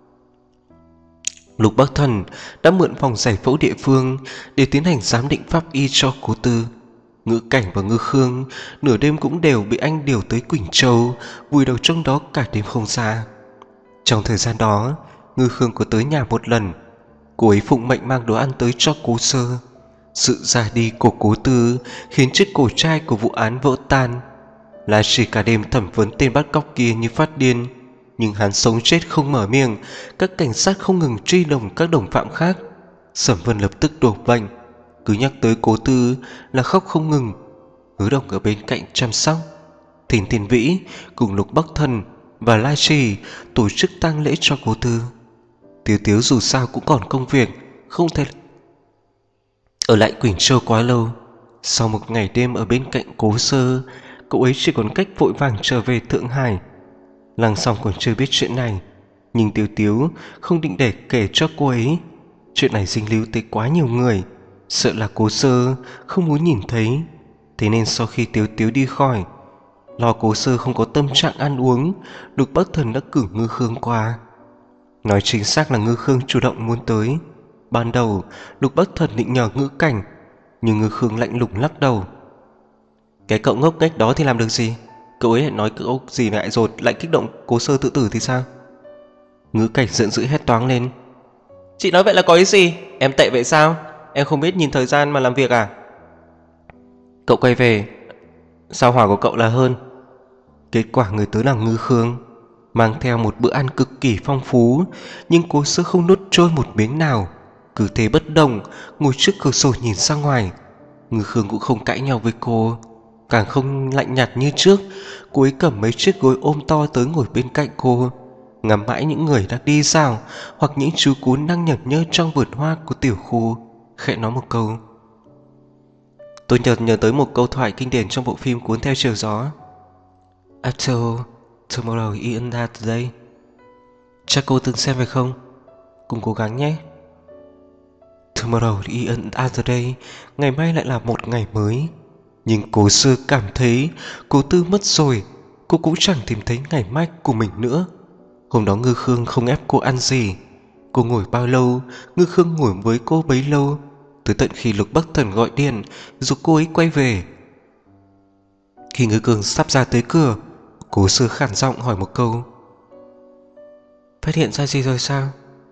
Lục Bắc Thần đã mượn phòng giải phẫu địa phương để tiến hành giám định pháp y cho Cố Tư. Ngữ Cảnh và Ngư Khương nửa đêm cũng đều bị anh điều tới Quỳnh Châu, vùi đầu trong đó cả đêm không ra. Trong thời gian đó, Ngư Khương có tới nhà một lần. Cô ấy phụng mệnh mang đồ ăn tới cho Cố Sơ. Sự ra đi của Cố Tư khiến chiếc cổ trai của vụ án vỡ tan. La Chỉ cả đêm thẩm vấn tên bắt cóc kia như phát điên, nhưng hắn sống chết không mở miệng. Các cảnh sát không ngừng truy lùng các đồng phạm khác. Sầm Vân lập tức đổ bệnh, cứ nhắc tới Cố Tư là khóc không ngừng. Hứa Đồng ở bên cạnh chăm sóc. Thìn Tiền Vĩ cùng Lục Bắc Thần và La Chỉ tổ chức tang lễ cho Cố Tư. Tiếu Tiếu dù sao cũng còn công việc, không thể ở lại Quỳnh Châu quá lâu. Sau một ngày đêm ở bên cạnh Cố Sơ, cậu ấy chỉ còn cách vội vàng trở về Thượng Hải. Lăng Song còn chưa biết chuyện này, nhưng Tiếu Tiếu không định để kể cho cô ấy. Chuyện này dính líu tới quá nhiều người, sợ là Cố Sơ không muốn nhìn thấy. Thế nên sau khi Tiếu Tiếu đi khỏi, lo Cố Sơ không có tâm trạng ăn uống, Lục Bắc Thần đã cử Ngư Khương qua. Nói chính xác là Ngư Khương chủ động muốn tới. Ban đầu Lục Bắc Thần định nhờ Ngữ Cảnh, nhưng Ngư Khương lạnh lùng lắc đầu. Cái cậu ngốc nghếch đó thì làm được gì? Cậu ấy lại nói cậu gì ngại dột, lại kích động Cố Sơ tự tử thì sao? Ngữ Cảnh giận dữ hét toáng lên. Chị nói vậy là có ý gì? Em tệ vậy sao? Em không biết nhìn thời gian mà làm việc à? Cậu quay về, sao hỏa của cậu là hơn. Kết quả người tới là Ngư Khương, mang theo một bữa ăn cực kỳ phong phú, nhưng Cố Sơ không nuốt trôi một miếng nào, cứ thế bất động ngồi trước cửa sổ nhìn ra ngoài. Ngư Khương cũng không cãi nhau với cô, càng không lạnh nhạt như trước. Cô ấy cầm mấy chiếc gối ôm to tới ngồi bên cạnh cô, ngắm mãi những người đang đi dạo hoặc những chú cún đang nhởn nhơ trong vườn hoa của tiểu khu, khẽ nói một câu. Tôi nhớ tới một câu thoại kinh điển trong bộ phim Cuốn Theo Chiều Gió. After tomorrow is another day. Chắc cô từng xem phải không? Cùng cố gắng nhé. Tomorrow is another day, ngày mai lại là một ngày mới. Nhưng Cố Sơ cảm thấy Cố Tư mất rồi, cô cũng chẳng tìm thấy ngày mai của mình nữa. Hôm đó Ngư Khương không ép cô ăn gì. Cô ngồi bao lâu, Ngư Khương ngồi với cô bấy lâu, tới tận khi Lục Bắc Thần gọi điện giúp cô ấy quay về. Khi Ngư Khương sắp ra tới cửa, Cố Sơ khản giọng hỏi một câu. Phát hiện ra gì rồi sao?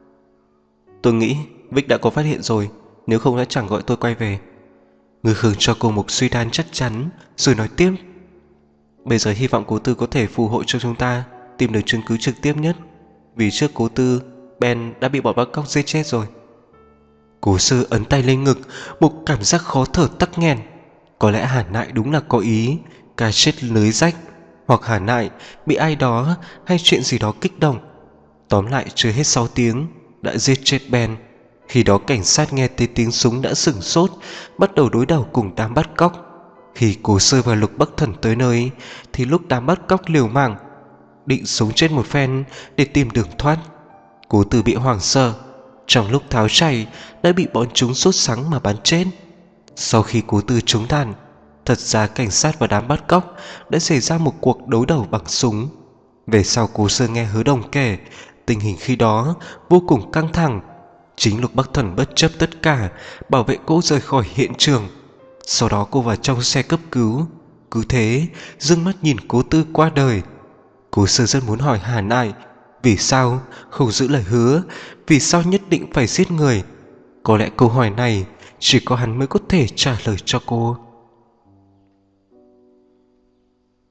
Tôi nghĩ Vích đã có phát hiện rồi, nếu không đã chẳng gọi tôi quay về. Ngư Khương cho cô một suy đoán chắc chắn, rồi nói tiếp. Bây giờ hy vọng Cố Tư có thể phù hộ cho chúng ta tìm được chứng cứ trực tiếp nhất, vì trước Cố Tư, Ben đã bị bọn bắt cóc giết chết rồi. Cố Sơ ấn tay lên ngực, một cảm giác khó thở tắc nghẹn. Có lẽ Hà Nại đúng là có ý, cá chết lưới rách, hoặc Hà Nại bị ai đó hay chuyện gì đó kích động. Tóm lại chưa hết 6 tiếng đã giết chết Ben. Khi đó cảnh sát nghe thấy tiếng súng đã sửng sốt, bắt đầu đối đầu cùng đám bắt cóc. Khi Cố Sơ và Lục Bắc Thần tới nơi, thì lúc đám bắt cóc liều mạng định sống chết một phen để tìm đường thoát. Cố Tư bị hoảng sợ, trong lúc tháo chạy đã bị bọn chúng sốt sắng mà bắn chết. Sau khi Cố Tư trúng đạn, thật ra cảnh sát và đám bắt cóc đã xảy ra một cuộc đấu đầu bằng súng. Về sau Cố Sơ nghe Hứa Đồng kể, tình hình khi đó vô cùng căng thẳng. Chính Lục Bắc Thần bất chấp tất cả bảo vệ cô rời khỏi hiện trường. Sau đó cô vào trong xe cấp cứu. Cứ thế dương mắt nhìn Cố Tư qua đời. Cố Sơ rất muốn hỏi Hà Nại vì sao không giữ lời hứa, vì sao nhất định phải giết người. Có lẽ câu hỏi này chỉ có hắn mới có thể trả lời cho cô.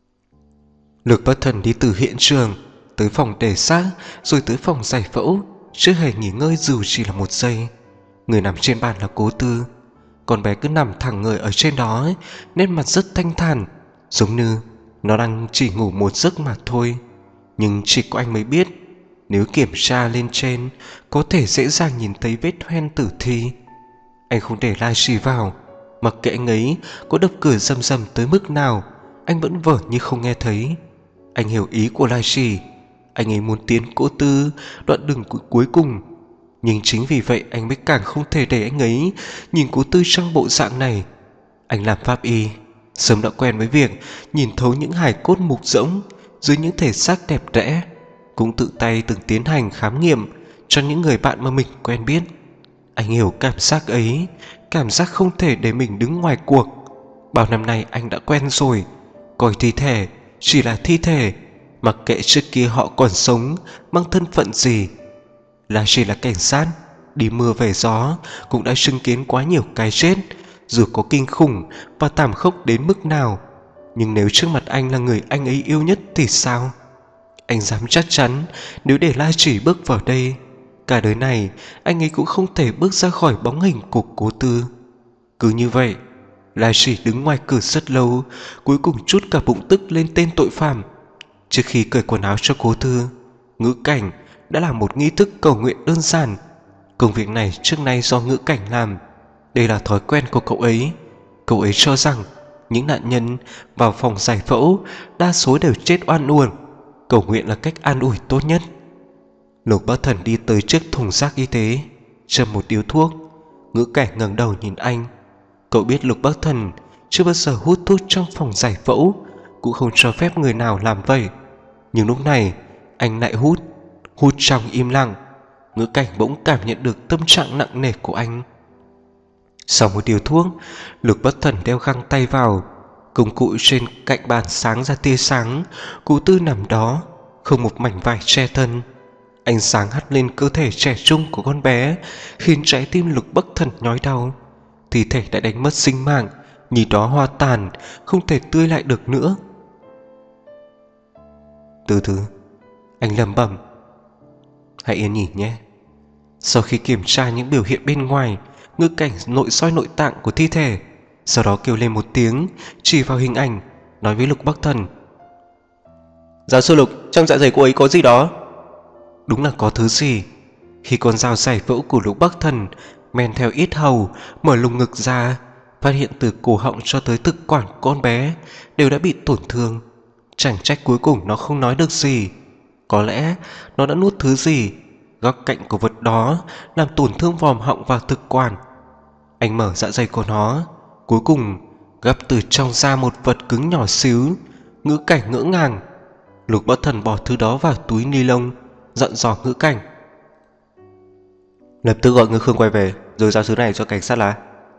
Lục Bắc Thần đi từ hiện trường tới phòng để xác, rồi tới phòng giải phẫu. chưa hề nghỉ ngơi dù chỉ là 1 giây. Người nằm trên bàn là Cố Tư. Con bé cứ nằm thẳng người ở trên đó, nét mặt rất thanh thản, giống như nó đang chỉ ngủ một giấc mà thôi. Nhưng chỉ có anh mới biết, nếu kiểm tra lên trên có thể dễ dàng nhìn thấy vết hoen tử thi. Anh không để Lai Trì vào, mặc kệ anh ấy có đập cửa rầm rầm tới mức nào, anh vẫn vờ như không nghe thấy. Anh hiểu ý của Lai Trì, anh ấy muốn tiến Cố Tư đoạn đường cuối cùng. Nhưng chính vì vậy anh mới càng không thể để anh ấy nhìn Cố Tư trong bộ dạng này. Anh làm pháp y, sớm đã quen với việc nhìn thấu những hài cốt mục rỗng dưới những thể xác đẹp đẽ, cũng tự tay từng tiến hành khám nghiệm cho những người bạn mà mình quen biết. Anh hiểu cảm giác ấy, cảm giác không thể để mình đứng ngoài cuộc. Bao năm nay anh đã quen rồi, coi thi thể chỉ là thi thể, mặc kệ trước kia họ còn sống, mang thân phận gì. Là chỉ là cảnh sát, đi mưa về gió cũng đã chứng kiến quá nhiều cái chết, dù có kinh khủng và thảm khốc đến mức nào. Nhưng nếu trước mặt anh là người anh ấy yêu nhất thì sao? Anh dám chắc chắn, nếu để La Chỉ bước vào đây, cả đời này anh ấy cũng không thể bước ra khỏi bóng hình của Cố Tư. Cứ như vậy, La Chỉ đứng ngoài cửa rất lâu, cuối cùng trút cả bụng tức lên tên tội phạm. Trước khi cởi quần áo cho Cố Tư, Ngữ Cảnh đã làm một nghi thức cầu nguyện đơn giản. Công việc này trước nay do Ngữ Cảnh làm, đây là thói quen của cậu ấy. Cậu ấy cho rằng những nạn nhân vào phòng giải phẫu đa số đều chết oan uổng, cầu nguyện là cách an ủi tốt nhất. Lục Bắc Thần đi tới trước thùng rác y tế, châm một điếu thuốc. Ngữ Cảnh ngẩng đầu nhìn anh. Cậu biết Lục Bắc Thần chưa bao giờ hút thuốc trong phòng giải phẫu, cũng không cho phép người nào làm vậy. Nhưng lúc này anh lại hút trong im lặng. Ngữ Cảnh bỗng cảm nhận được tâm trạng nặng nề của anh. Sau một điếu thuốc, Lục Bắc Thần đeo găng tay vào. Công cụ trên cạnh bàn sáng ra tia sáng. Cố Tư nằm đó, không một mảnh vải che thân. Ánh sáng hắt lên cơ thể trẻ trung của con bé, khiến trái tim Lục Bắc Thần nhói đau. Thi thể đã đánh mất sinh mạng, như đó hoa tàn, không thể tươi lại được nữa. Từ từ, anh lẩm bẩm, hãy yên nghỉ nhé. Sau khi kiểm tra những biểu hiện bên ngoài, Ngữ Cảnh nội soi nội tạng của thi thể, sau đó kêu lên một tiếng, chỉ vào hình ảnh, nói với Lục Bắc Thần: Giáo sư Lục, trong dạ dày cô ấy có gì đó. Đúng là có thứ gì. Khi con dao giải phẫu của Lục Bắc Thần men theo yết hầu, mở lồng ngực ra, phát hiện từ cổ họng cho tới thực quản con bé đều đã bị tổn thương. Chẳng trách cuối cùng nó không nói được gì. Có lẽ nó đã nuốt thứ gì. Góc cạnh của vật đó làm tổn thương vòm họng và thực quản. Anh mở dạ dày của nó, cuối cùng gấp từ trong ra một vật cứng nhỏ xíu. Ngữ Cảnh ngỡ ngàng. Lục Bắc Thần bỏ thứ đó vào túi ni lông, dặn dò Ngữ Cảnh: lập tức gọi Ngư Khương quay về, rồi giao thứ này cho cảnh sát lá.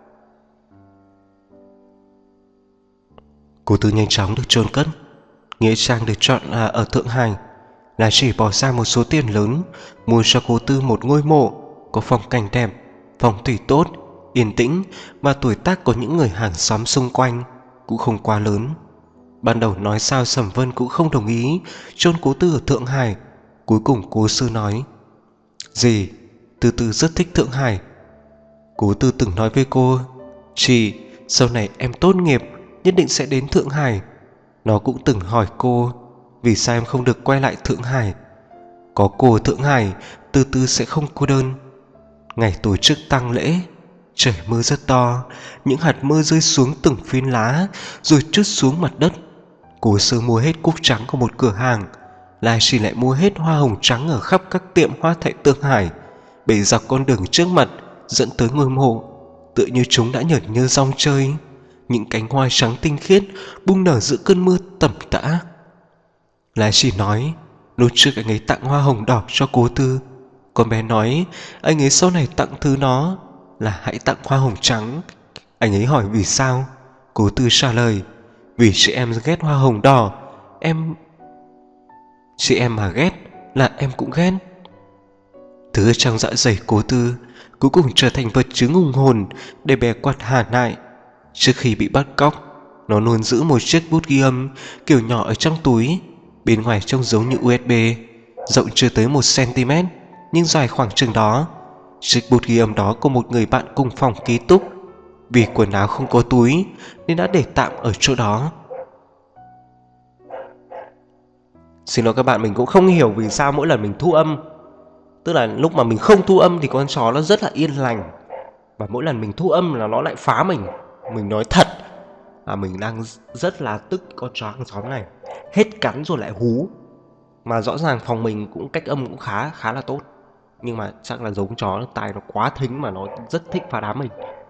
Cố Tư nhanh chóng được chôn cất. Nghĩa trang được chọn là ở Thượng Hải. Là chỉ bỏ ra một số tiền lớn mua cho Cố Tư một ngôi mộ có phong cảnh đẹp, phong thủy tốt, yên tĩnh, và tuổi tác của những người hàng xóm xung quanh cũng không quá lớn. Ban đầu nói sao Sầm Vân cũng không đồng ý chôn Cố Tư ở Thượng Hải. Cuối cùng Cố sư nói: Dì, Tư Tư rất thích Thượng Hải. Cố Tư từng nói với cô: Chị, sau này em tốt nghiệp nhất định sẽ đến Thượng Hải. Nó cũng từng hỏi cô: Vì sao em không được quay lại Thượng Hải? Có cô ở Thượng Hải, Tư Tư sẽ không cô đơn. Ngày tổ chức tang lễ, trời mưa rất to, những hạt mưa rơi xuống từng phiến lá rồi trút xuống mặt đất. Cố sư mua hết cúc trắng của một cửa hàng, Lai Chỉ lại mua hết hoa hồng trắng ở khắp các tiệm hoa tại Thượng Hải, bày dọc con đường trước mặt dẫn tới ngôi mộ, tựa như chúng đã nhởn nhơ rong chơi. Những cánh hoa trắng tinh khiết bung nở giữa cơn mưa tầm tã. Lai Chỉ nói lúc trước anh ấy tặng hoa hồng đỏ cho Cố Tư. Con bé nói anh ấy sau này tặng thứ nó là hãy tặng hoa hồng trắng. Anh ấy hỏi vì sao, Cố Tư trả lời: Vì chị em ghét hoa hồng đỏ. Chị em mà ghét là em cũng ghét. Thứ ở trong dạ dày Cố Tư cuối cùng trở thành vật chứng hùng hồn để bé quạt Hà Nại. Trước khi bị bắt cóc, nó luôn giữ một chiếc bút ghi âm kiểu nhỏ ở trong túi, bên ngoài trông giống như USB, rộng chưa tới 1 cm. nhưng dài khoảng chừng đó. Chiếc bút ghi âm đó của một người bạn cùng phòng ký túc. Vì quần áo không có túi nên đã để tạm ở chỗ đó. Xin lỗi các bạn, mình cũng không hiểu vì sao mỗi lần mình thu âm, tức là lúc mà mình không thu âm thì con chó nó rất là yên lành, và mỗi lần mình thu âm là nó lại phá mình. Mình nói thật là mình đang rất là tức con chó hàng xóm này, hết cắn rồi lại hú. Mà rõ ràng phòng mình cũng cách âm cũng khá là tốt, nhưng mà chắc là giống chó tai nó quá thính mà nó rất thích phá đám mình.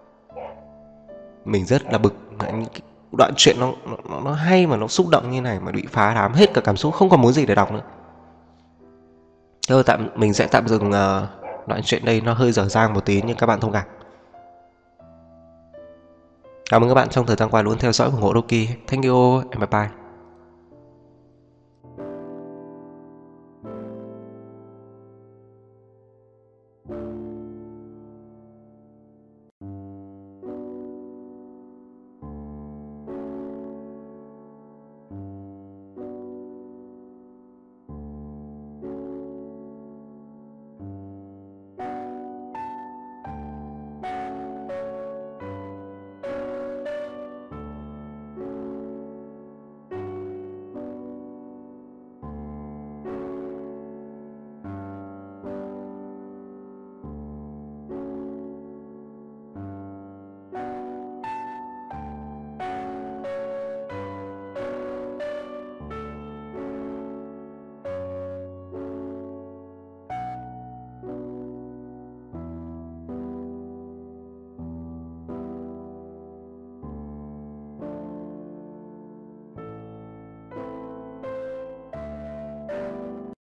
Mình rất là bực những cái đoạn chuyện nó hay mà nó xúc động như này mà bị phá đám hết cả cảm xúc, không còn muốn gì để đọc nữa. Thôi mình sẽ tạm dừng đoạn chuyện đây, nó hơi dở dang một tí nhưng các bạn thông cảm. Cảm ơn các bạn trong thời gian qua luôn theo dõi ủng hộ Doki. Thank you and bye bye.